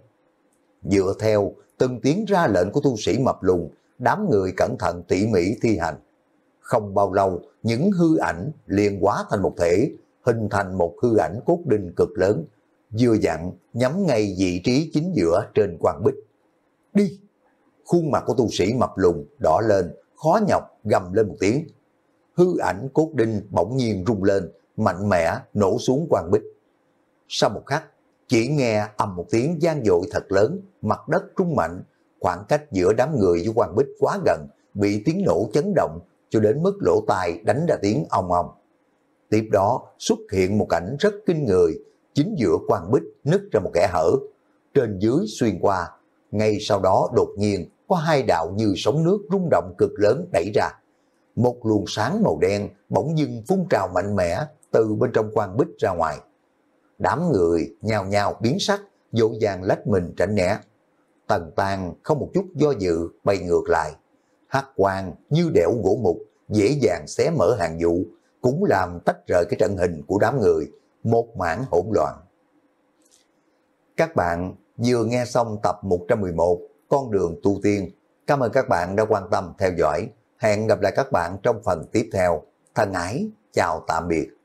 Dựa theo từng tiếng ra lệnh của tu sĩ mập lùn, đám người cẩn thận tỉ mỉ thi hành. Không bao lâu, những hư ảnh liền hóa thành một thể, hình thành một hư ảnh cốt đinh cực lớn, vừa dặn nhắm ngay vị trí chính giữa trên quan bích. Đi! Khuôn mặt của tu sĩ mập lùn đỏ lên, khó nhọc gầm lên một tiếng. Hư ảnh cốt đinh bỗng nhiên rung lên, mạnh mẽ nổ xuống quan bích. Sau một khắc, chỉ nghe ầm một tiếng vang dội thật lớn, mặt đất rung mạnh, khoảng cách giữa đám người với quan bích quá gần, bị tiếng nổ chấn động cho đến mức lỗ tai đánh ra tiếng ong ong. Tiếp đó xuất hiện một cảnh rất kinh người, chính giữa quan bích nứt ra một kẽ hở, trên dưới xuyên qua. Ngay sau đó đột nhiên có hai đạo như sóng nước rung động cực lớn đẩy ra. Một luồng sáng màu đen bỗng dưng phun trào mạnh mẽ từ bên trong quan bích ra ngoài. Đám người nhào nhào biến sắc, vội vàng lách mình tránh né. Tần Tàng không một chút do dự bay ngược lại. Hắc quang như đẽo gỗ mục, dễ dàng xé mở hàng dụ, cũng làm tách rời cái trận hình của đám người, một mảng hỗn loạn. Các bạn vừa nghe xong tập một trăm mười một Con đường tu tiên. Cảm ơn các bạn đã quan tâm theo dõi. Hẹn gặp lại các bạn trong phần tiếp theo. Thân ái, chào tạm biệt.